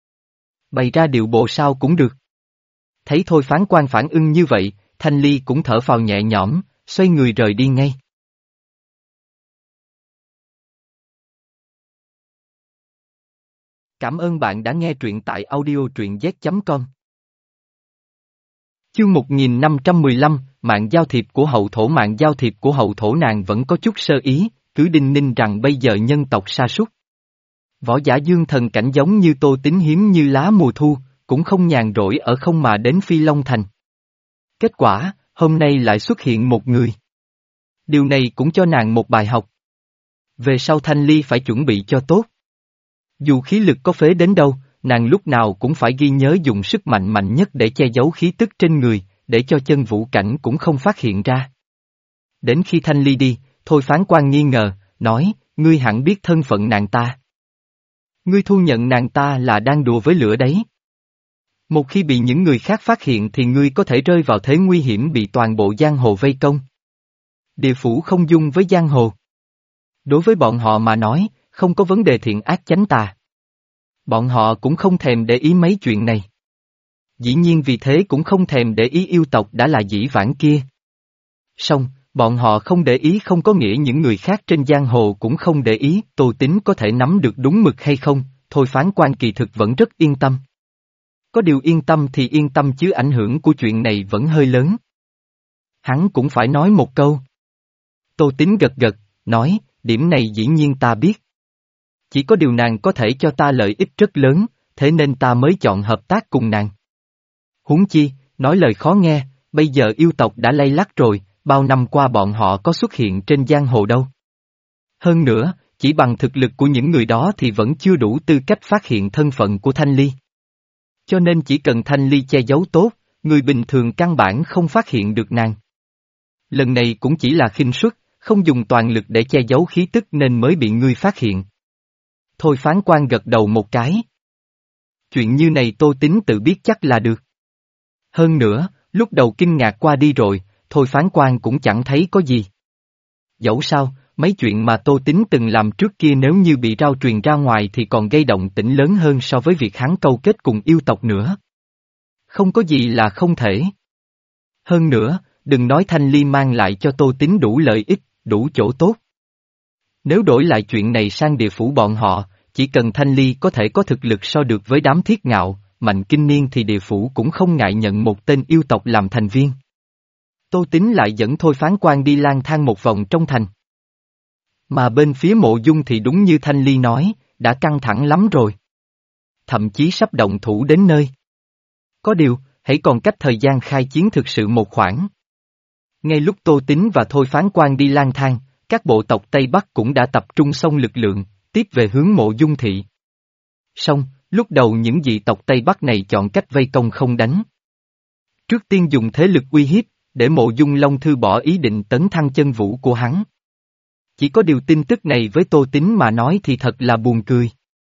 Bày ra điệu bộ sao cũng được. Thấy Thôi phán quan phản ưng như vậy, Thanh Ly cũng thở phào nhẹ nhõm, xoay người rời đi ngay. Cảm ơn bạn đã nghe truyện tại audio truyện z chấm com. Chương một nghìn năm trăm mười lăm, mạng giao thiệp của hậu thổ mạng giao thiệp của hậu thổ nàng vẫn có chút sơ ý, cứ đinh ninh rằng bây giờ nhân tộc sa sút. Võ giả dương thần cảnh giống như Tô Tín hiếm như lá mùa thu, cũng không nhàn rỗi ở không mà đến Phi Long Thành. Kết quả, hôm nay lại xuất hiện một người. Điều này cũng cho nàng một bài học. Về sau Thanh Ly phải chuẩn bị cho tốt. Dù khí lực có phế đến đâu, nàng lúc nào cũng phải ghi nhớ dùng sức mạnh mạnh nhất để che giấu khí tức trên người, để cho chân vũ cảnh cũng không phát hiện ra. Đến khi Thanh Ly đi, Thôi phán quan nghi ngờ, nói, ngươi hẳn biết thân phận nàng ta. Ngươi thu nhận nàng ta là đang đùa với lửa đấy. Một khi bị những người khác phát hiện thì ngươi có thể rơi vào thế nguy hiểm bị toàn bộ giang hồ vây công. Địa phủ không dung với giang hồ. Đối với bọn họ mà nói, không có vấn đề thiện ác chánh tà. Bọn họ cũng không thèm để ý mấy chuyện này. Dĩ nhiên vì thế cũng không thèm để ý yêu tộc đã là dĩ vãng kia. Song, bọn họ không để ý không có nghĩa những người khác trên giang hồ cũng không để ý Tô Tín có thể nắm được đúng mực hay không, Thôi phán quan kỳ thực vẫn rất yên tâm. Có điều yên tâm thì yên tâm chứ ảnh hưởng của chuyện này vẫn hơi lớn. Hắn cũng phải nói một câu. Tô Tín gật gật, nói, điểm này dĩ nhiên ta biết. Chỉ có điều nàng có thể cho ta lợi ích rất lớn, thế nên ta mới chọn hợp tác cùng nàng. Huống chi, nói lời khó nghe, bây giờ yêu tộc đã lay lắt rồi, bao năm qua bọn họ có xuất hiện trên giang hồ đâu. Hơn nữa, chỉ bằng thực lực của những người đó thì vẫn chưa đủ tư cách phát hiện thân phận của Thanh Ly. Cho nên chỉ cần Thanh Ly che giấu tốt, người bình thường căn bản không phát hiện được nàng. Lần này cũng chỉ là khinh suất, không dùng toàn lực để che giấu khí tức nên mới bị ngươi phát hiện. Thôi phán quan gật đầu một cái. Chuyện như này Tô Tín tự biết chắc là được. Hơn nữa, lúc đầu kinh ngạc qua đi rồi, thôi phán quan cũng chẳng thấy có gì. Dẫu sao, mấy chuyện mà Tô Tín từng làm trước kia nếu như bị rao truyền ra ngoài thì còn gây động tĩnh lớn hơn so với việc hắn câu kết cùng yêu tộc nữa. Không có gì là không thể. Hơn nữa, đừng nói Thanh Ly mang lại cho Tô Tín đủ lợi ích, đủ chỗ tốt. Nếu đổi lại chuyện này sang địa phủ bọn họ, chỉ cần Thanh Ly có thể có thực lực so được với đám Thiết Ngạo, Mạnh Kinh Niên thì địa phủ cũng không ngại nhận một tên yêu tộc làm thành viên. Tô Tín lại dẫn thôi phán quan đi lang thang một vòng trong thành. Mà bên phía Mộ Dung thì đúng như Thanh Ly nói, đã căng thẳng lắm rồi. Thậm chí sắp động thủ đến nơi. Có điều, hãy còn cách thời gian khai chiến thực sự một khoảng. Ngay lúc Tô Tín và thôi phán quan đi lang thang, các bộ tộc Tây Bắc cũng đã tập trung xong lực lượng, tiếp về hướng Mộ Dung thị. Xong, lúc đầu những dị tộc Tây Bắc này chọn cách vây công không đánh. Trước tiên dùng thế lực uy hiếp, để Mộ Dung Long Thư bỏ ý định tấn thăng chân vũ của hắn. Chỉ có điều tin tức này với Tô Tín mà nói thì thật là buồn cười.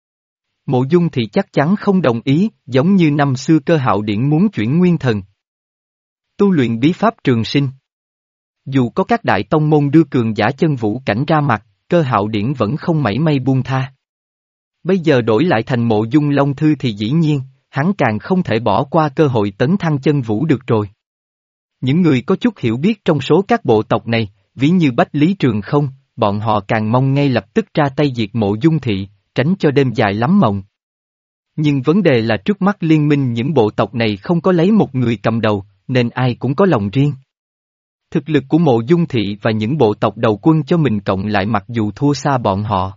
Mộ Dung thì chắc chắn không đồng ý, giống như năm xưa Cơ Hạo Điển muốn chuyển nguyên thần. Tu luyện bí pháp trường sinh. Dù có các đại tông môn đưa cường giả chân vũ cảnh ra mặt, Cơ Hạo Điển vẫn không mảy may buông tha. Bây giờ đổi lại thành Mộ Dung Long Thư thì dĩ nhiên, hắn càng không thể bỏ qua cơ hội tấn thăng chân vũ được rồi. Những người có chút hiểu biết trong số các bộ tộc này, ví như Bách Lý Trường Không, bọn họ càng mong ngay lập tức ra tay diệt Mộ Dung thị, tránh cho đêm dài lắm mộng. Nhưng vấn đề là trước mắt liên minh những bộ tộc này không có lấy một người cầm đầu, nên ai cũng có lòng riêng. Thực lực của Mộ Dung thị và những bộ tộc đầu quân cho mình cộng lại mặc dù thua xa bọn họ.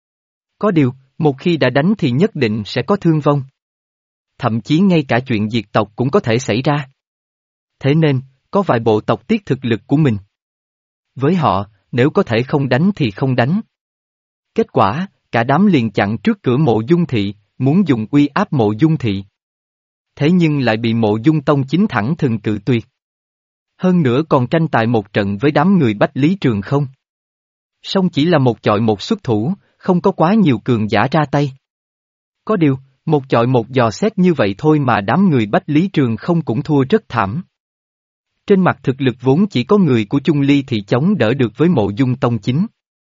Có điều, một khi đã đánh thì nhất định sẽ có thương vong. Thậm chí ngay cả chuyện diệt tộc cũng có thể xảy ra. Thế nên, có vài bộ tộc tiếc thực lực của mình. Với họ, nếu có thể không đánh thì không đánh. Kết quả, cả đám liền chặn trước cửa Mộ Dung thị, muốn dùng uy áp Mộ Dung thị. Thế nhưng lại bị Mộ Dung Tông chính thẳng thừng cự tuyệt. Hơn nữa còn tranh tài một trận với đám người Bách Lý Trường Không. Song chỉ là một chọi một xuất thủ, không có quá nhiều cường giả ra tay. Có điều, một chọi một dò xét như vậy thôi mà đám người Bách Lý Trường Không cũng thua rất thảm. Trên mặt thực lực vốn chỉ có người của Chung Ly thì chống đỡ được với Mộ Dung Tông chính.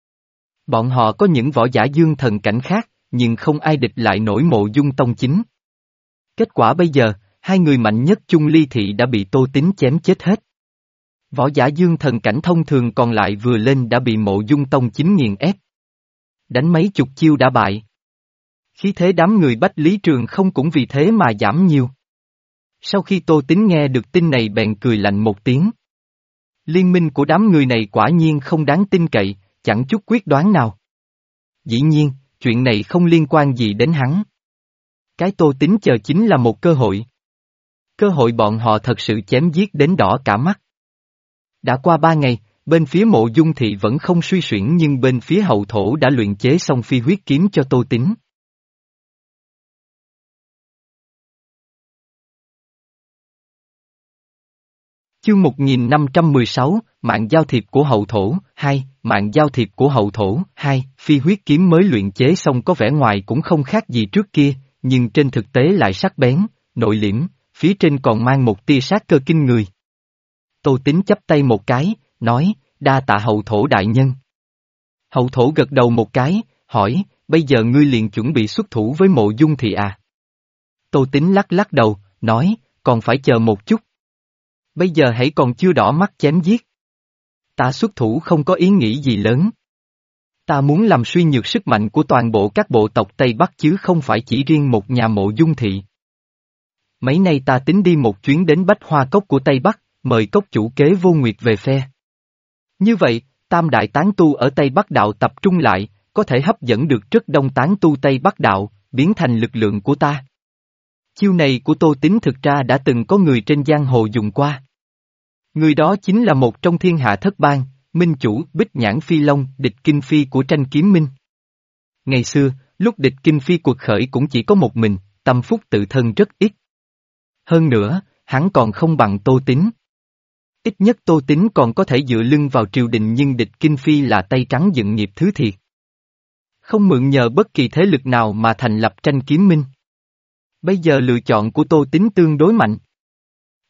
Bọn họ có những võ giả dương thần cảnh khác, nhưng không ai địch lại nổi Mộ Dung Tông chính. Kết quả bây giờ, hai người mạnh nhất Chung Ly thị đã bị Tô Tín chém chết hết. Võ giả dương thần cảnh thông thường còn lại vừa lên đã bị Mộ Dung Tông chính nghiền ép. Đánh mấy chục chiêu đã bại. Khí thế đám người Bách Lý Trường Không cũng vì thế mà giảm nhiều. Sau khi Tô Tín nghe được tin này bèn cười lạnh một tiếng. Liên minh của đám người này quả nhiên không đáng tin cậy, chẳng chút quyết đoán nào. Dĩ nhiên, chuyện này không liên quan gì đến hắn. Cái Tô Tín chờ chính là một cơ hội. Cơ hội bọn họ thật sự chém giết đến đỏ cả mắt. Đã qua ba ngày, bên phía Mộ Dung thị vẫn không suy xuyển nhưng bên phía hậu thổ đã luyện chế xong phi huyết kiếm cho Tô Tín. Chương một nghìn năm trăm mười sáu, mạng giao thiệp của hậu thổ, hai, mạng giao thiệp của hậu thổ, hai, phi huyết kiếm mới luyện chế xong có vẻ ngoài cũng không khác gì trước kia, nhưng trên thực tế lại sắc bén, nội liễm, phía trên còn mang một tia sát cơ kinh người. Tô Tín chắp tay một cái, nói, đa tạ hậu thổ đại nhân. Hậu thổ gật đầu một cái, hỏi, bây giờ ngươi liền chuẩn bị xuất thủ với Mộ Dung thị à? Tô Tín lắc lắc đầu, nói, còn phải chờ một chút. Bây giờ hãy còn chưa đỏ mắt chém giết. Ta xuất thủ không có ý nghĩ gì lớn. Ta muốn làm suy nhược sức mạnh của toàn bộ các bộ tộc Tây Bắc chứ không phải chỉ riêng một nhà Mộ Dung thị. Mấy nay ta tính đi một chuyến đến Bách Hoa Cốc của Tây Bắc, mời cốc chủ Kế Vô Nguyệt về phe. Như vậy, tam đại tán tu ở Tây Bắc đạo tập trung lại, có thể hấp dẫn được rất đông tán tu Tây Bắc đạo, biến thành lực lượng của ta. Chiêu này của Tô Tín thực ra đã từng có người trên giang hồ dùng qua. Người đó chính là một trong thiên hạ thất bang, minh chủ Bích Nhãn Phi Long, địch Kinh Phi của tranh kiếm minh. Ngày xưa, lúc địch Kinh Phi cuộc khởi cũng chỉ có một mình, tâm phúc tự thân rất ít. Hơn nữa, hắn còn không bằng Tô Tín. Ít nhất Tô Tín còn có thể dựa lưng vào triều đình nhưng địch Kinh Phi là tay trắng dựng nghiệp thứ thiệt. Không mượn nhờ bất kỳ thế lực nào mà thành lập tranh kiếm minh. Bây giờ lựa chọn của Tô Tín tương đối mạnh.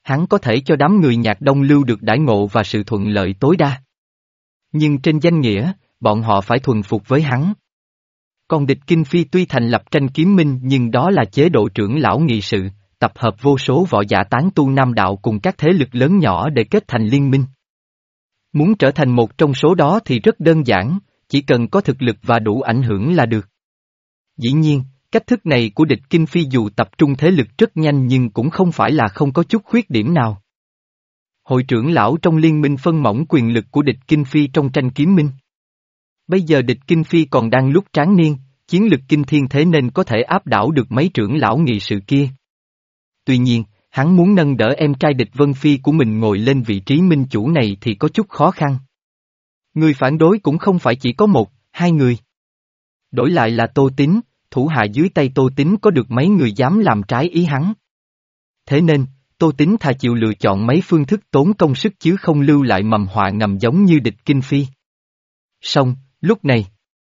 Hắn có thể cho đám người Nhạc Đông Lưu được đãi ngộ và sự thuận lợi tối đa. Nhưng trên danh nghĩa, bọn họ phải thuần phục với hắn. Còn địch Kinh Phi tuy thành lập tranh kiếm minh nhưng đó là chế độ trưởng lão nghị sự, tập hợp vô số võ giả tán tu Nam đạo cùng các thế lực lớn nhỏ để kết thành liên minh. Muốn trở thành một trong số đó thì rất đơn giản, chỉ cần có thực lực và đủ ảnh hưởng là được. Dĩ nhiên, cách thức này của địch Kinh Phi dù tập trung thế lực rất nhanh nhưng cũng không phải là không có chút khuyết điểm nào. Hội trưởng lão trong liên minh phân mỏng quyền lực của địch Kinh Phi trong tranh kiếm minh. Bây giờ địch Kinh Phi còn đang lúc tráng niên, chiến lực kinh thiên thế nên có thể áp đảo được mấy trưởng lão nghị sự kia. Tuy nhiên, hắn muốn nâng đỡ em trai địch Vân Phi của mình ngồi lên vị trí minh chủ này thì có chút khó khăn. Người phản đối cũng không phải chỉ có một, hai người. Đổi lại là Tô Tín, thủ hạ dưới tay Tô Tín có được mấy người dám làm trái ý hắn. Thế nên, Tô Tín thà chịu lựa chọn mấy phương thức tốn công sức chứ không lưu lại mầm họa ngầm giống như địch Kinh Phi. Song, lúc này,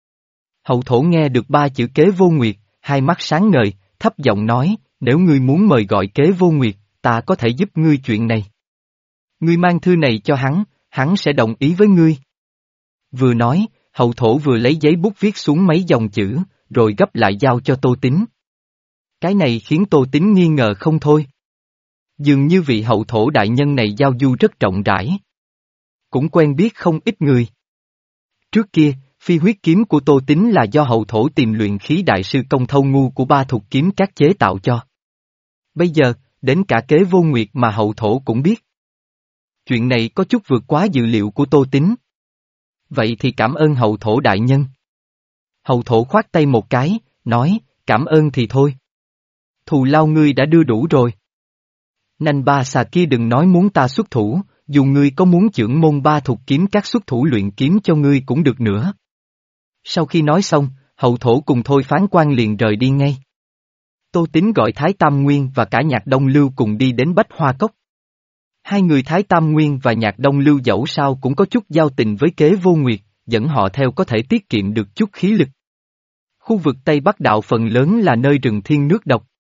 hậu thổ nghe được ba chữ Kế Vô Nguyệt, hai mắt sáng ngời, thấp giọng nói, nếu ngươi muốn mời gọi Kế Vô Nguyệt, ta có thể giúp ngươi chuyện này. Ngươi mang thư này cho hắn, hắn sẽ đồng ý với ngươi. Vừa nói, hậu thổ vừa lấy giấy bút viết xuống mấy dòng chữ, rồi gấp lại giao cho Tô Tín. Cái này khiến Tô Tín nghi ngờ không thôi. Dường như vị hậu thổ đại nhân này giao du rất rộng rãi. Cũng quen biết không ít người. Trước kia, phi huyết kiếm của Tô Tín là do hậu thổ tìm luyện khí đại sư Công Thâu Ngu của ba thuộc kiếm các chế tạo cho. Bây giờ, đến cả Kế Vô Nguyệt mà hậu thổ cũng biết. Chuyện này có chút vượt quá dự liệu của Tô Tín. Vậy thì cảm ơn hậu thổ đại nhân. Hậu thổ khoát tay một cái, nói, cảm ơn thì thôi. Thù lao ngươi đã đưa đủ rồi. Nanh ba xà kia đừng nói muốn ta xuất thủ, dù ngươi có muốn chưởng môn ba thuộc kiếm các xuất thủ luyện kiếm cho ngươi cũng được nữa. Sau khi nói xong, hậu thổ cùng Thôi Phán Quan liền rời đi ngay. Tô Tín gọi Thái Tam Nguyên và cả Nhạc Đông Lưu cùng đi đến Bách Hoa Cốc. Hai người Thái Tam Nguyên và Nhạc Đông Lưu dẫu sao cũng có chút giao tình với Kế Vô Nguyệt, dẫn họ theo có thể tiết kiệm được chút khí lực. Khu vực Tây Bắc Đạo phần lớn là nơi rừng thiên nước độc.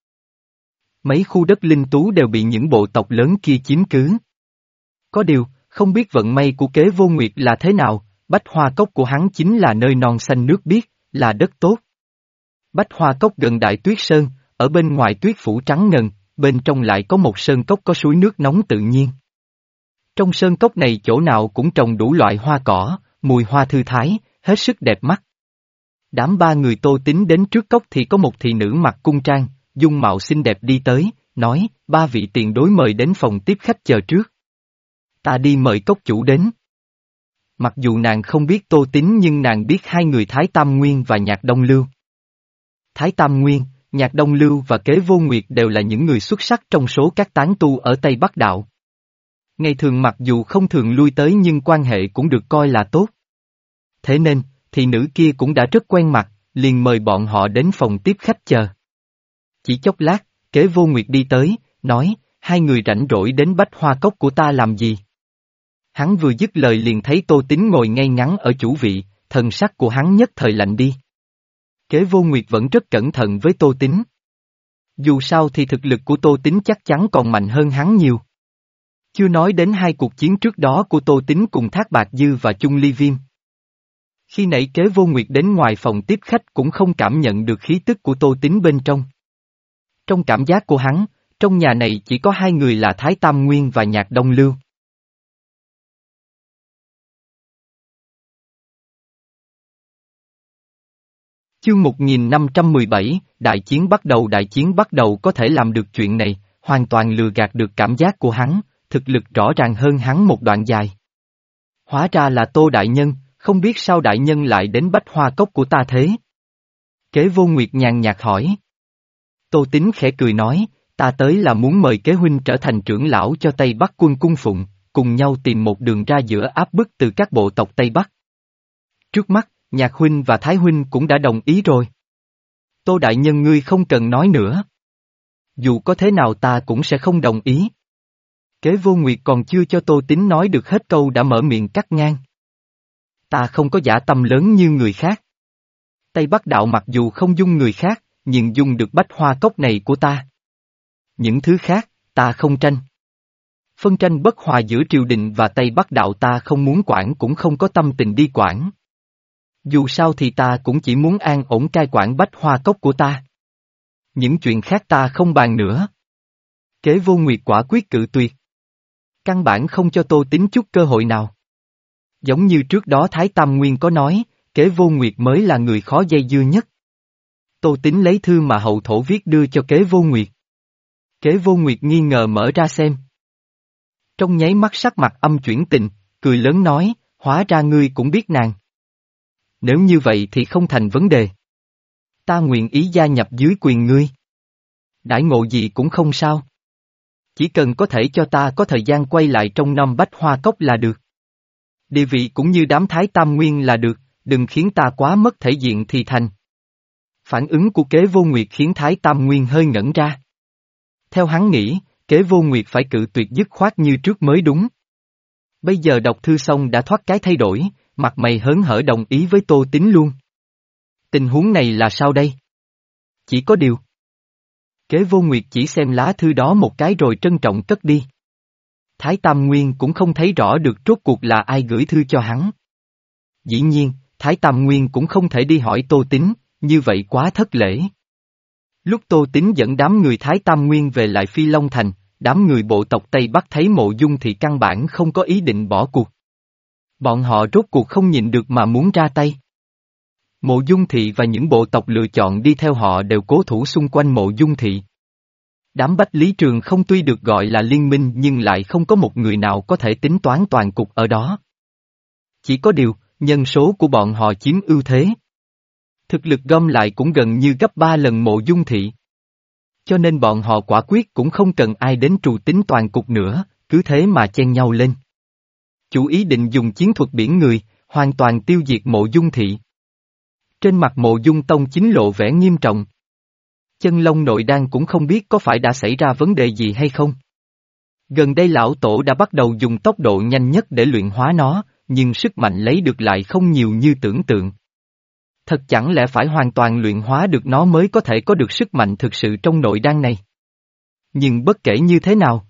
Mấy khu đất linh tú đều bị những bộ tộc lớn kia chiếm cứ. Có điều, không biết vận may của Kế Vô Nguyệt là thế nào, Bách Hoa Cốc của hắn chính là nơi non xanh nước biếc, là đất tốt. Bách Hoa Cốc gần Đại Tuyết Sơn, ở bên ngoài tuyết phủ trắng ngần, bên trong lại có một sơn cốc có suối nước nóng tự nhiên. Trong sơn cốc này chỗ nào cũng trồng đủ loại hoa cỏ, mùi hoa thư thái, hết sức đẹp mắt. Đám ba người Tô Tín đến trước cốc thì có một thị nữ mặc cung trang, dung mạo xinh đẹp đi tới, nói, ba vị tiền đối mời đến phòng tiếp khách chờ trước. Ta đi mời cốc chủ đến. Mặc dù nàng không biết Tô Tín nhưng nàng biết hai người Thái Tam Nguyên và Nhạc Đông Lưu. Thái Tam Nguyên, Nhạc Đông Lưu và Kế Vô Nguyệt đều là những người xuất sắc trong số các tán tu ở Tây Bắc Đạo. Ngày thường mặc dù không thường lui tới nhưng quan hệ cũng được coi là tốt. Thế nên, thị nữ kia cũng đã rất quen mặt, liền mời bọn họ đến phòng tiếp khách chờ. Chỉ chốc lát, Kế Vô Nguyệt đi tới, nói, hai người rảnh rỗi đến Bách Hoa Cốc của ta làm gì? Hắn vừa dứt lời liền thấy Tô Tín ngồi ngay ngắn ở chủ vị, thần sắc của hắn nhất thời lạnh đi. Kế Vô Nguyệt vẫn rất cẩn thận với Tô Tín. Dù sao thì thực lực của Tô Tín chắc chắn còn mạnh hơn hắn nhiều. Chưa nói đến hai cuộc chiến trước đó của Tô Tín cùng Thác Bạt Dư và Chung Ly Viêm. Khi nãy Kế Vô Nguyệt đến ngoài phòng tiếp khách cũng không cảm nhận được khí tức của Tô Tín bên trong. Trong cảm giác của hắn, trong nhà này chỉ có hai người là Thái Tam Nguyên và Nhạc Đông Lưu. Chương một nghìn năm trăm mười bảy, đại chiến bắt đầu đại chiến bắt đầu có thể làm được chuyện này, hoàn toàn lừa gạt được cảm giác của hắn, thực lực rõ ràng hơn hắn một đoạn dài. Hóa ra là Tô Đại Nhân, không biết sao Đại Nhân lại đến Bách Hoa Cốc của ta thế? Kế Vô Nguyệt nhàn nhạt hỏi. Tô Tín khẽ cười nói, ta tới là muốn mời Kế huynh trở thành trưởng lão cho Tây Bắc quân cung phụng, cùng nhau tìm một đường ra giữa áp bức từ các bộ tộc Tây Bắc. Trước mắt, Nhạc huynh và Thái huynh cũng đã đồng ý rồi. Tô Đại Nhân ngươi không cần nói nữa. Dù có thế nào ta cũng sẽ không đồng ý. Kế Vô Nguyệt còn chưa cho Tô Tín nói được hết câu đã mở miệng cắt ngang. Ta không có dã tâm lớn như người khác. Tây Bắc Đạo mặc dù không dung người khác, nhưng dung được Bách Hoa Cốc này của ta. Những thứ khác, ta không tranh. Phân tranh bất hòa giữa triều đình và Tây Bắc đạo ta không muốn quản cũng không có tâm tình đi quản. Dù sao thì ta cũng chỉ muốn an ổn cai quản Bách Hoa Cốc của ta. Những chuyện khác ta không bàn nữa. Kế Vô Nguyệt quả quyết cự tuyệt. Căn bản không cho Tô Tín chút cơ hội nào. Giống như trước đó Thái Tam Nguyên có nói, Kế Vô Nguyệt mới là người khó dây dưa nhất. Tô Tín lấy thư mà hậu thổ viết đưa cho Kế Vô Nguyệt. Kế Vô Nguyệt nghi ngờ mở ra xem. Trong nháy mắt sắc mặt âm chuyển tình, cười lớn nói, hóa ra ngươi cũng biết nàng. Nếu như vậy thì không thành vấn đề. Ta nguyện ý gia nhập dưới quyền ngươi. Đãi ngộ gì cũng không sao. Chỉ cần có thể cho ta có thời gian quay lại trong năm Bách Hoa Cốc là được. Địa vị cũng như đám Thái Tam Nguyên là được, đừng khiến ta quá mất thể diện thì thành. Phản ứng của Kế Vô Nguyệt khiến Thái Tam Nguyên hơi ngẩn ra. Theo hắn nghĩ, Kế Vô Nguyệt phải cự tuyệt dứt khoát như trước mới đúng. Bây giờ đọc thư xong đã thoát cái thay đổi, mặt mày hớn hở đồng ý với Tô Tín luôn. Tình huống này là sao đây? Chỉ có điều. Kế Vô Nguyệt chỉ xem lá thư đó một cái rồi trân trọng cất đi. Thái Tam Nguyên cũng không thấy rõ được rốt cuộc là ai gửi thư cho hắn. Dĩ nhiên, Thái Tam Nguyên cũng không thể đi hỏi Tô Tín, như vậy quá thất lễ. Lúc Tô Tín dẫn đám người Thái Tam Nguyên về lại Phi Long Thành, đám người bộ tộc Tây Bắc thấy Mộ Dung thì căn bản không có ý định bỏ cuộc. Bọn họ rốt cuộc không nhịn được mà muốn ra tay. Mộ Dung Thị và những bộ tộc lựa chọn đi theo họ đều cố thủ xung quanh Mộ Dung Thị. Đám Bách Lý Trường không tuy được gọi là liên minh nhưng lại không có một người nào có thể tính toán toàn cục ở đó. Chỉ có điều, nhân số của bọn họ chiếm ưu thế. Thực lực gom lại cũng gần như gấp ba lần Mộ Dung Thị. Cho nên bọn họ quả quyết cũng không cần ai đến trù tính toàn cục nữa, cứ thế mà chen nhau lên. Chủ ý định dùng chiến thuật biển người, hoàn toàn tiêu diệt Mộ Dung Thị. Trên mặt Mộ Dung Tông chính lộ vẻ nghiêm trọng. Chân Long nội đan cũng không biết có phải đã xảy ra vấn đề gì hay không. Gần đây lão tổ đã bắt đầu dùng tốc độ nhanh nhất để luyện hóa nó, nhưng sức mạnh lấy được lại không nhiều như tưởng tượng. Thật chẳng lẽ phải hoàn toàn luyện hóa được nó mới có thể có được sức mạnh thực sự trong nội đan này. Nhưng bất kể như thế nào,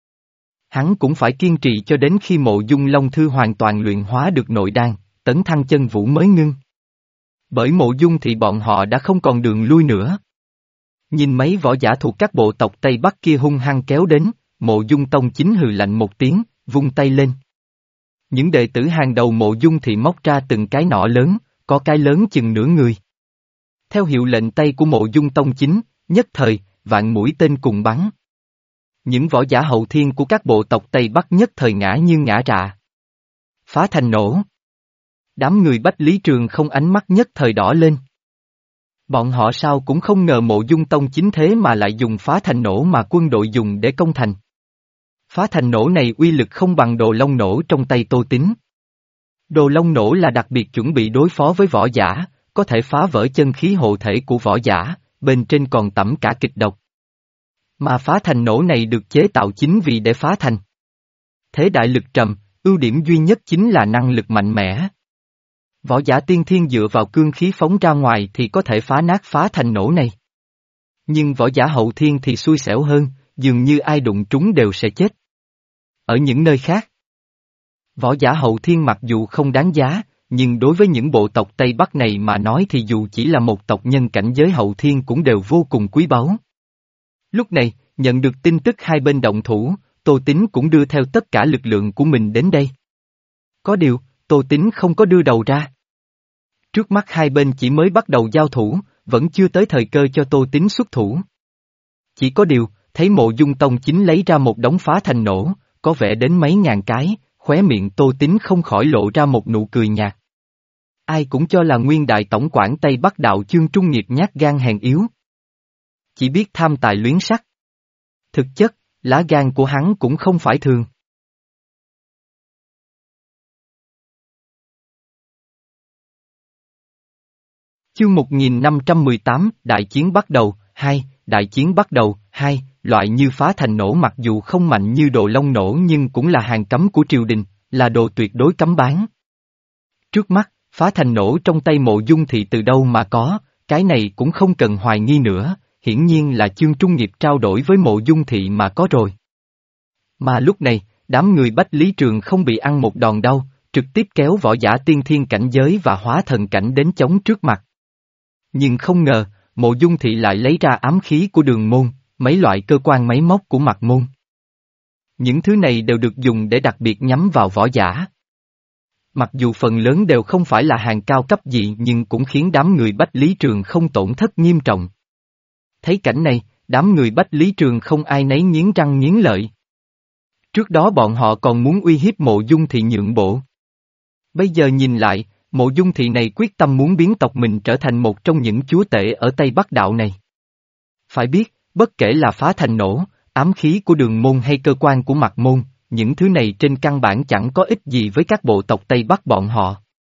hắn cũng phải kiên trì cho đến khi Mộ Dung Long Thư hoàn toàn luyện hóa được nội đan, tấn thăng chân vũ mới ngưng. Bởi Mộ Dung thì bọn họ đã không còn đường lui nữa. Nhìn mấy võ giả thuộc các bộ tộc Tây Bắc kia hung hăng kéo đến, Mộ Dung Tông chính hừ lạnh một tiếng, vung tay lên. Những đệ tử hàng đầu Mộ Dung thì móc ra từng cái nỏ lớn, có cái lớn chừng nửa người. Theo hiệu lệnh tay của Mộ Dung Tông chính, nhất thời, vạn mũi tên cùng bắn. Những võ giả hậu thiên của các bộ tộc Tây Bắc nhất thời ngã như ngã rạ. Phá thành nổ. Đám người Bách Lý Trường không ánh mắt nhất thời đỏ lên. Bọn họ sao cũng không ngờ Mộ Dung Tông chính thế mà lại dùng phá thành nổ mà quân đội dùng để công thành. Phá thành nổ này uy lực không bằng đồ long nổ trong tay Tô Tín. Đồ long nổ là đặc biệt chuẩn bị đối phó với võ giả, có thể phá vỡ chân khí hộ thể của võ giả, bên trên còn tẩm cả kịch độc. Mà phá thành nổ này được chế tạo chính vì để phá thành. Thế đại lực trầm, ưu điểm duy nhất chính là năng lực mạnh mẽ. Võ giả tiên thiên dựa vào cương khí phóng ra ngoài thì có thể phá nát phá thành nổ này. Nhưng võ giả hậu thiên thì xui xẻo hơn, dường như ai đụng trúng đều sẽ chết. Ở những nơi khác, võ giả hậu thiên mặc dù không đáng giá, nhưng đối với những bộ tộc Tây Bắc này mà nói thì dù chỉ là một tộc nhân cảnh giới hậu thiên cũng đều vô cùng quý báu. Lúc này, nhận được tin tức hai bên động thủ, Tô Tín cũng đưa theo tất cả lực lượng của mình đến đây. Có điều, Tô Tín không có đưa đầu ra. Trước mắt hai bên chỉ mới bắt đầu giao thủ, vẫn chưa tới thời cơ cho Tô Tín xuất thủ. Chỉ có điều, thấy Mộ Dung Tông chính lấy ra một đống phá thành nổ, có vẻ đến mấy ngàn cái, khóe miệng Tô Tín không khỏi lộ ra một nụ cười nhạt. Ai cũng cho là nguyên đại tổng quản Tây Bắc đạo Chương Trung Nghiệp nhát gan hèn yếu. Chỉ biết tham tài luyến sắc. Thực chất, lá gan của hắn cũng không phải thường. Chương một nghìn năm trăm mười tám, Đại chiến bắt đầu, hai, Đại chiến bắt đầu, hai, loại như phá thành nổ mặc dù không mạnh như đồ long nổ nhưng cũng là hàng cấm của triều đình, là đồ tuyệt đối cấm bán. Trước mắt, phá thành nổ trong tay Mộ Dung thì từ đâu mà có, cái này cũng không cần hoài nghi nữa, hiển nhiên là Chương Trung Nghiệp trao đổi với Mộ Dung thị mà có rồi. Mà lúc này, đám người Bách Lý Trường không bị ăn một đòn đau, trực tiếp kéo võ giả tiên thiên cảnh giới và hóa thần cảnh đến chống trước mặt. Nhưng không ngờ, Mộ Dung Thị lại lấy ra ám khí của Đường Môn, mấy loại cơ quan máy móc của Mạc Môn. Những thứ này đều được dùng để đặc biệt nhắm vào võ giả. Mặc dù phần lớn đều không phải là hàng cao cấp gì nhưng cũng khiến đám người Bách Lý Trường không tổn thất nghiêm trọng. Thấy cảnh này, đám người Bách Lý Trường không ai nấy nghiến răng nghiến lợi. Trước đó bọn họ còn muốn uy hiếp Mộ Dung Thị nhượng bộ. Bây giờ nhìn lại, Mộ Dung Thị này quyết tâm muốn biến tộc mình trở thành một trong những chúa tể ở Tây Bắc Đạo này. Phải biết, bất kể là phá thành nổ, ám khí của Đường Môn hay cơ quan của Mạc Môn, những thứ này trên căn bản chẳng có ích gì với các bộ tộc Tây Bắc bọn họ.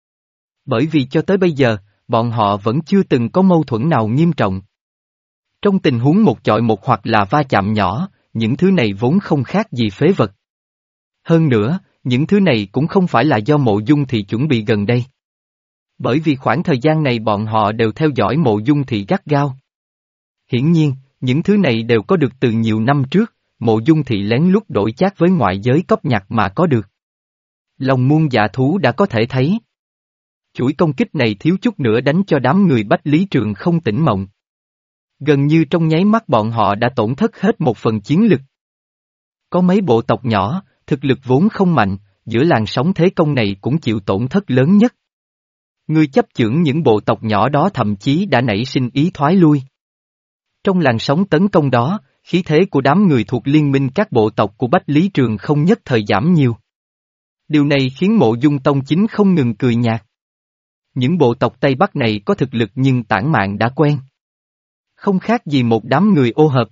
Bởi vì cho tới bây giờ, bọn họ vẫn chưa từng có mâu thuẫn nào nghiêm trọng. Trong tình huống một chọi một hoặc là va chạm nhỏ, những thứ này vốn không khác gì phế vật. Hơn nữa, những thứ này cũng không phải là do Mộ Dung Thị chuẩn bị gần đây. Bởi vì khoảng thời gian này bọn họ đều theo dõi Mộ Dung Thị gắt gao. Hiển nhiên, những thứ này đều có được từ nhiều năm trước, Mộ Dung Thị lén lút đổi chác với ngoại giới cóp nhặt mà có được. Lòng muôn dạ thú đã có thể thấy. Chuỗi công kích này thiếu chút nữa đánh cho đám người Bách Lý Trường không tỉnh mộng. Gần như trong nháy mắt bọn họ đã tổn thất hết một phần chiến lực. Có mấy bộ tộc nhỏ, thực lực vốn không mạnh, giữa làn sóng thế công này cũng chịu tổn thất lớn nhất. Người chấp chưởng những bộ tộc nhỏ đó thậm chí đã nảy sinh ý thoái lui. Trong làn sóng tấn công đó, khí thế của đám người thuộc liên minh các bộ tộc của Bách Lý Trường không nhất thời giảm nhiều. Điều này khiến Mộ Dung Tông Chính không ngừng cười nhạt. Những bộ tộc Tây Bắc này có thực lực nhưng tản mạn đã quen. Không khác gì một đám người ô hợp.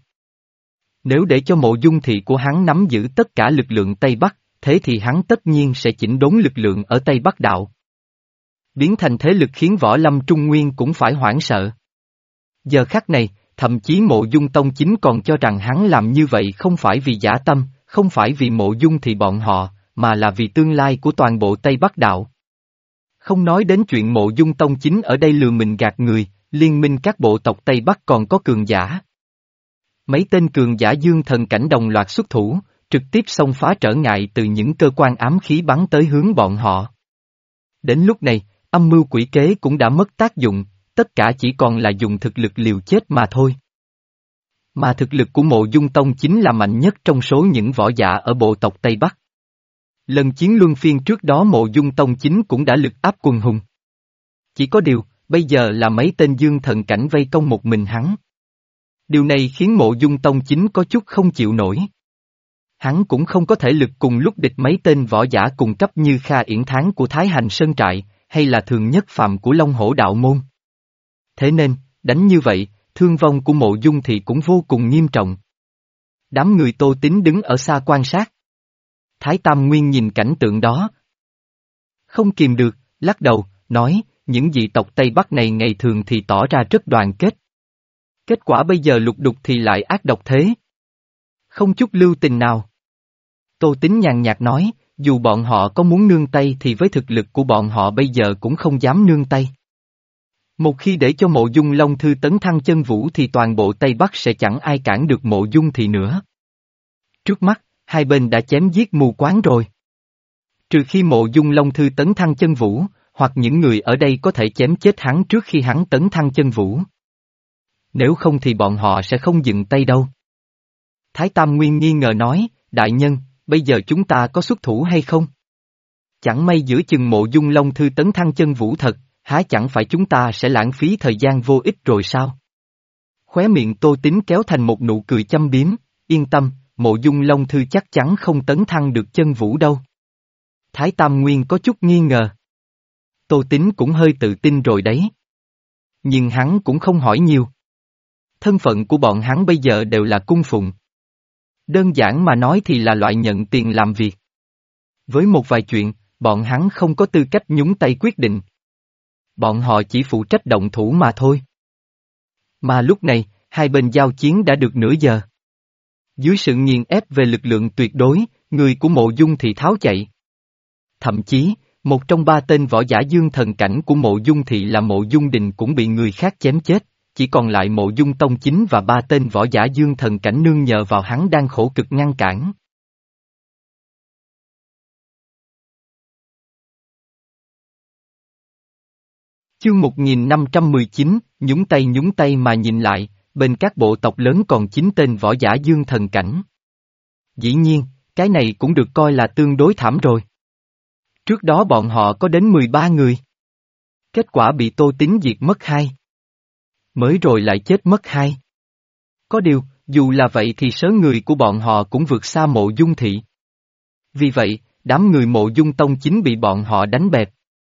Nếu để cho Mộ Dung Thị của hắn nắm giữ tất cả lực lượng Tây Bắc, thế thì hắn tất nhiên sẽ chỉnh đốn lực lượng ở Tây Bắc Đạo. Biến thành thế lực khiến Võ Lâm Trung Nguyên cũng phải hoảng sợ. Giờ khắc này, thậm chí Mộ Dung Tông Chính còn cho rằng hắn làm như vậy không phải vì dã tâm, không phải vì Mộ Dung Thị bọn họ, mà là vì tương lai của toàn bộ Tây Bắc Đạo. Không nói đến chuyện Mộ Dung Tông Chính ở đây lừa mình gạt người, liên minh các bộ tộc Tây Bắc còn có cường giả. Mấy tên cường giả dương thần cảnh đồng loạt xuất thủ, trực tiếp xông phá trở ngại từ những cơ quan ám khí bắn tới hướng bọn họ. Đến lúc này, âm mưu quỷ kế cũng đã mất tác dụng, tất cả chỉ còn là dùng thực lực liều chết mà thôi. Mà thực lực của Mộ Dung Tông chính là mạnh nhất trong số những võ giả ở bộ tộc Tây Bắc. Lần chiến luân phiên trước đó Mộ Dung Tông Chính cũng đã lực áp quần hùng. Chỉ có điều, bây giờ là mấy tên dương thần cảnh vây công một mình hắn. Điều này khiến Mộ Dung Tông Chính có chút không chịu nổi. Hắn cũng không có thể lực cùng lúc địch mấy tên võ giả cùng cấp như Kha Yển Thán của Thái Hành Sơn Trại, hay là Thường Nhất Phạm của Long Hổ Đạo Môn. Thế nên, đánh như vậy, thương vong của Mộ Dung Thị cũng vô cùng nghiêm trọng. Đám người Tô Tín đứng ở xa quan sát. Thái Tam Nguyên nhìn cảnh tượng đó. Không kìm được, lắc đầu, nói, những dị tộc Tây Bắc này ngày thường thì tỏ ra rất đoàn kết. Kết quả bây giờ lục đục thì lại ác độc thế. Không chút lưu tình nào. Tô Tín nhàn nhạt nói, dù bọn họ có muốn nương tay thì với thực lực của bọn họ bây giờ cũng không dám nương tay. Một khi để cho Mộ Dung Long Thư tấn thăng chân vũ thì toàn bộ Tây Bắc sẽ chẳng ai cản được Mộ Dung Thị nữa. Trước mắt, hai bên đã chém giết mù quáng rồi. Trừ khi Mộ Dung Long Thư tấn thăng chân vũ, hoặc những người ở đây có thể chém chết hắn trước khi hắn tấn thăng chân vũ. Nếu không thì bọn họ sẽ không dừng tay đâu. Thái Tam Nguyên nghi ngờ nói, đại nhân, bây giờ chúng ta có xuất thủ hay không? Chẳng may giữa chừng Mộ Dung Long Thư tấn thăng chân vũ thật, há chẳng phải chúng ta sẽ lãng phí thời gian vô ích rồi sao? Khóe miệng Tô Tín kéo thành một nụ cười châm biếm, yên tâm, Mộ Dung Long Thư chắc chắn không tấn thăng được chân vũ đâu. Thái Tam Nguyên có chút nghi ngờ. Tô Tín cũng hơi tự tin rồi đấy. Nhưng hắn cũng không hỏi nhiều. Thân phận của bọn hắn bây giờ đều là cung phụng. Đơn giản mà nói thì là loại nhận tiền làm việc. Với một vài chuyện, bọn hắn không có tư cách nhúng tay quyết định. Bọn họ chỉ phụ trách động thủ mà thôi. Mà lúc này, hai bên giao chiến đã được nửa giờ. Dưới sự nghiền ép về lực lượng tuyệt đối, người của Mộ Dung Thị tháo chạy. Thậm chí, một trong ba tên võ giả dương thần cảnh của Mộ Dung Thị là Mộ Dung Đình cũng bị người khác chém chết, chỉ còn lại Mộ Dung Tông Chính và ba tên võ giả dương thần cảnh nương nhờ vào hắn đang khổ cực ngăn cản. Chương một nghìn năm trăm mười chín, nhúng tay nhúng tay mà nhìn lại, bên các bộ tộc lớn còn chín tên võ giả dương thần cảnh. Dĩ nhiên, cái này cũng được coi là tương đối thảm rồi. Trước đó bọn họ có đến mười ba người. Kết quả bị Tô Tín diệt mất hai. Mới rồi lại chết mất hai. Có điều, dù là vậy thì số người của bọn họ cũng vượt xa Mộ Dung thị. Vì vậy, đám người Mộ Dung Tông chính bị bọn họ đánh bẹp.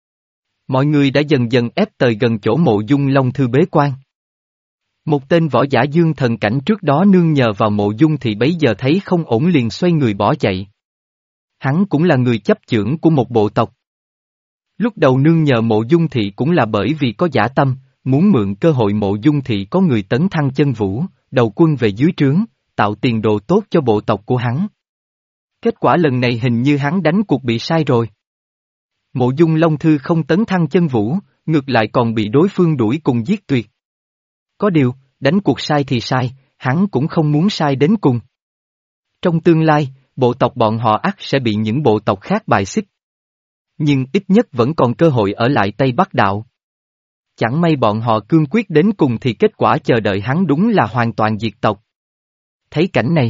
Mọi người đã dần dần ép tới gần chỗ Mộ Dung Long Thư bế quan. Một tên võ giả dương thần cảnh trước đó nương nhờ vào Mộ Dung thì bấy giờ thấy không ổn liền xoay người bỏ chạy. Hắn cũng là người chấp chưởng của một bộ tộc. Lúc đầu nương nhờ Mộ Dung thị cũng là bởi vì có dã tâm, muốn mượn cơ hội Mộ Dung thị có người tấn thăng chân vũ, đầu quân về dưới trướng, tạo tiền đồ tốt cho bộ tộc của hắn. Kết quả lần này hình như hắn đánh cuộc bị sai rồi. Mộ Dung Long Thư không tấn thăng chân vũ, ngược lại còn bị đối phương đuổi cùng giết tuyệt. Có điều, đánh cuộc sai thì sai, hắn cũng không muốn sai đến cùng. Trong tương lai, bộ tộc bọn họ ắt sẽ bị những bộ tộc khác bài xích. Nhưng ít nhất vẫn còn cơ hội ở lại Tây Bắc Đạo. Chẳng may bọn họ cương quyết đến cùng thì kết quả chờ đợi hắn đúng là hoàn toàn diệt tộc. Thấy cảnh này,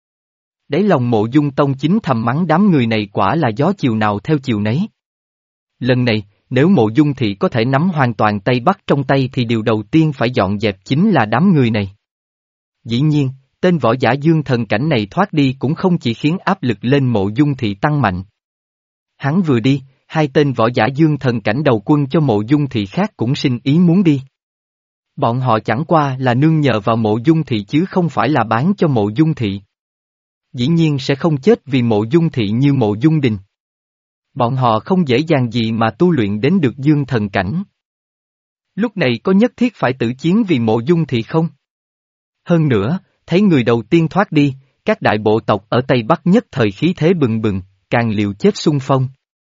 đáy lòng Mộ Dung Tông chính thầm mắng đám người này quả là gió chiều nào theo chiều nấy. Lần này, nếu Mộ Dung thị có thể nắm hoàn toàn Tây Bắc trong tay thì điều đầu tiên phải dọn dẹp chính là đám người này. Dĩ nhiên, tên võ giả dương thần cảnh này thoát đi cũng không chỉ khiến áp lực lên Mộ Dung thị tăng mạnh. Hắn vừa đi, hai tên võ giả dương thần cảnh đầu quân cho Mộ Dung thị khác cũng sinh ý muốn đi. Bọn họ chẳng qua là nương nhờ vào Mộ Dung thị chứ không phải là bán cho Mộ Dung thị. Dĩ nhiên sẽ không chết vì Mộ Dung thị như Mộ Dung Đình. Bọn họ không dễ dàng gì mà tu luyện đến được dương thần cảnh. Lúc này có nhất thiết phải tử chiến vì Mộ Dung thị không? Hơn nữa, thấy người đầu tiên thoát đi, các đại bộ tộc ở Tây Bắc nhất thời khí thế bừng bừng, càng liều chết xung phong.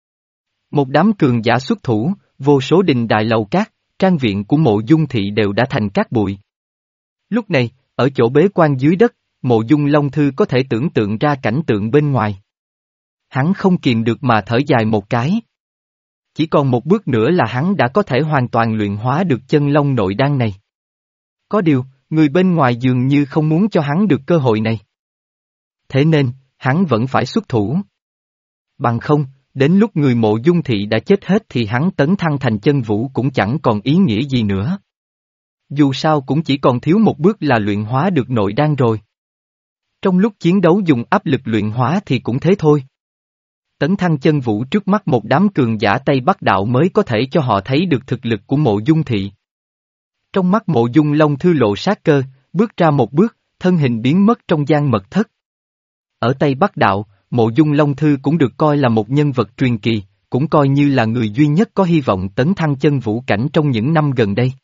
Một đám cường giả xuất thủ, vô số đình đài lầu cát, trang viện của Mộ Dung thị đều đã thành cát bụi. Lúc này, ở chỗ bế quan dưới đất, Mộ Dung Long Thư có thể tưởng tượng ra cảnh tượng bên ngoài. Hắn không kìm được mà thở dài một cái. Chỉ còn một bước nữa là hắn đã có thể hoàn toàn luyện hóa được chân long nội đan này. Có điều, người bên ngoài dường như không muốn cho hắn được cơ hội này. Thế nên, hắn vẫn phải xuất thủ. Bằng không, đến lúc người Mộ Dung thị đã chết hết thì hắn tấn thăng thành chân vũ cũng chẳng còn ý nghĩa gì nữa. Dù sao cũng chỉ còn thiếu một bước là luyện hóa được nội đan rồi. Trong lúc chiến đấu dùng áp lực luyện hóa thì cũng thế thôi. Tấn thăng chân vũ trước mắt một đám cường giả Tây Bắc Đạo mới có thể cho họ thấy được thực lực của Mộ Dung thị. Trong mắt Mộ Dung Long Thư lộ sát cơ, bước ra một bước, thân hình biến mất trong gian mật thất. Ở Tây Bắc Đạo, Mộ Dung Long Thư cũng được coi là một nhân vật truyền kỳ, cũng coi như là người duy nhất có hy vọng tấn thăng chân vũ cảnh trong những năm gần đây.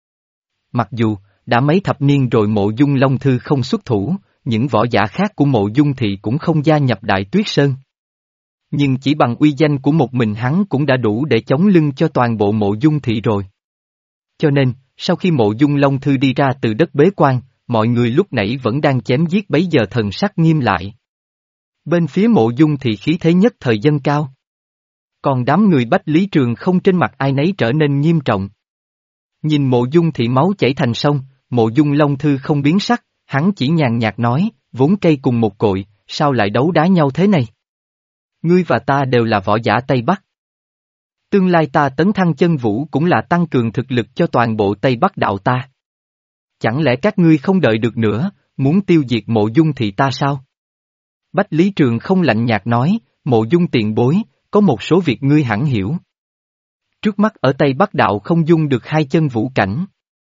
Mặc dù, đã mấy thập niên rồi Mộ Dung Long Thư không xuất thủ, những võ giả khác của Mộ Dung thị cũng không gia nhập Đại Tuyết Sơn. Nhưng chỉ bằng uy danh của một mình hắn cũng đã đủ để chống lưng cho toàn bộ Mộ Dung thị rồi. Cho nên, sau khi Mộ Dung Long Thư đi ra từ đất bế quan, mọi người lúc nãy vẫn đang chém giết bấy giờ thần sắc nghiêm lại. Bên phía Mộ Dung thì khí thế nhất thời dâng cao. Còn đám người Bách Lý Trường không trên mặt ai nấy trở nên nghiêm trọng. Nhìn Mộ Dung thì máu chảy thành sông, Mộ Dung Long Thư không biến sắc, hắn chỉ nhàn nhạt nói, vốn cây cùng một cội, sao lại đấu đá nhau thế này? Ngươi và ta đều là võ giả Tây Bắc. Tương lai ta tấn thăng chân vũ cũng là tăng cường thực lực cho toàn bộ Tây Bắc Đạo ta. Chẳng lẽ các ngươi không đợi được nữa, muốn tiêu diệt Mộ Dung thị ta sao? Bách Lý Trường không lạnh nhạt nói, Mộ Dung tiền bối, có một số việc ngươi hẳn hiểu. Trước mắt ở Tây Bắc Đạo không dung được hai chân vũ cảnh.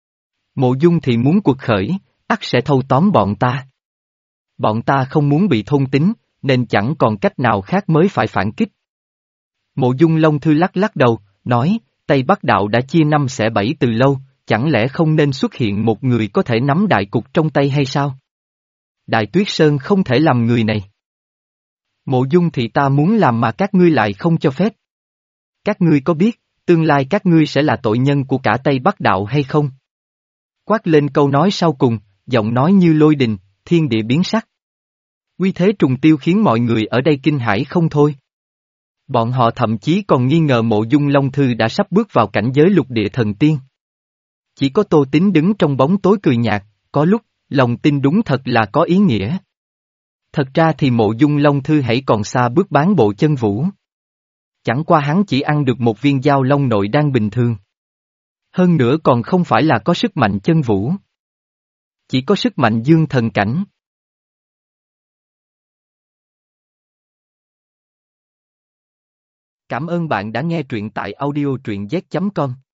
Mộ Dung thì muốn cuộc khởi, ắt sẽ thâu tóm bọn ta. Bọn ta không muốn bị thôn tính, nên chẳng còn cách nào khác mới phải phản kích. Mộ Dung Long Thư lắc lắc đầu, nói, Tây Bắc Đạo đã chia năm xẻ bảy từ lâu, chẳng lẽ không nên xuất hiện một người có thể nắm đại cục trong tay hay sao? Đại Tuyết Sơn không thể làm người này. Mộ Dung thì ta muốn làm mà các ngươi lại không cho phép. Các ngươi có biết, tương lai các ngươi sẽ là tội nhân của cả Tây Bắc Đạo hay không? Quát lên câu nói sau cùng, giọng nói như lôi đình, thiên địa biến sắc. Uy thế trùng tiêu khiến mọi người ở đây kinh hãi không thôi. Bọn họ thậm chí còn nghi ngờ Mộ Dung Long Thư đã sắp bước vào cảnh giới lục địa thần tiên. Chỉ có Tô Tín đứng trong bóng tối cười nhạt, có lúc, lòng tin đúng thật là có ý nghĩa. Thật ra thì Mộ Dung Long Thư hãy còn xa bước bán bộ chân vũ. Chẳng qua hắn chỉ ăn được một viên dao long nội đan bình thường. Hơn nữa còn không phải là có sức mạnh chân vũ. Chỉ có sức mạnh dương thần cảnh. Cảm ơn bạn đã nghe truyện tại audio truyện z chấm com.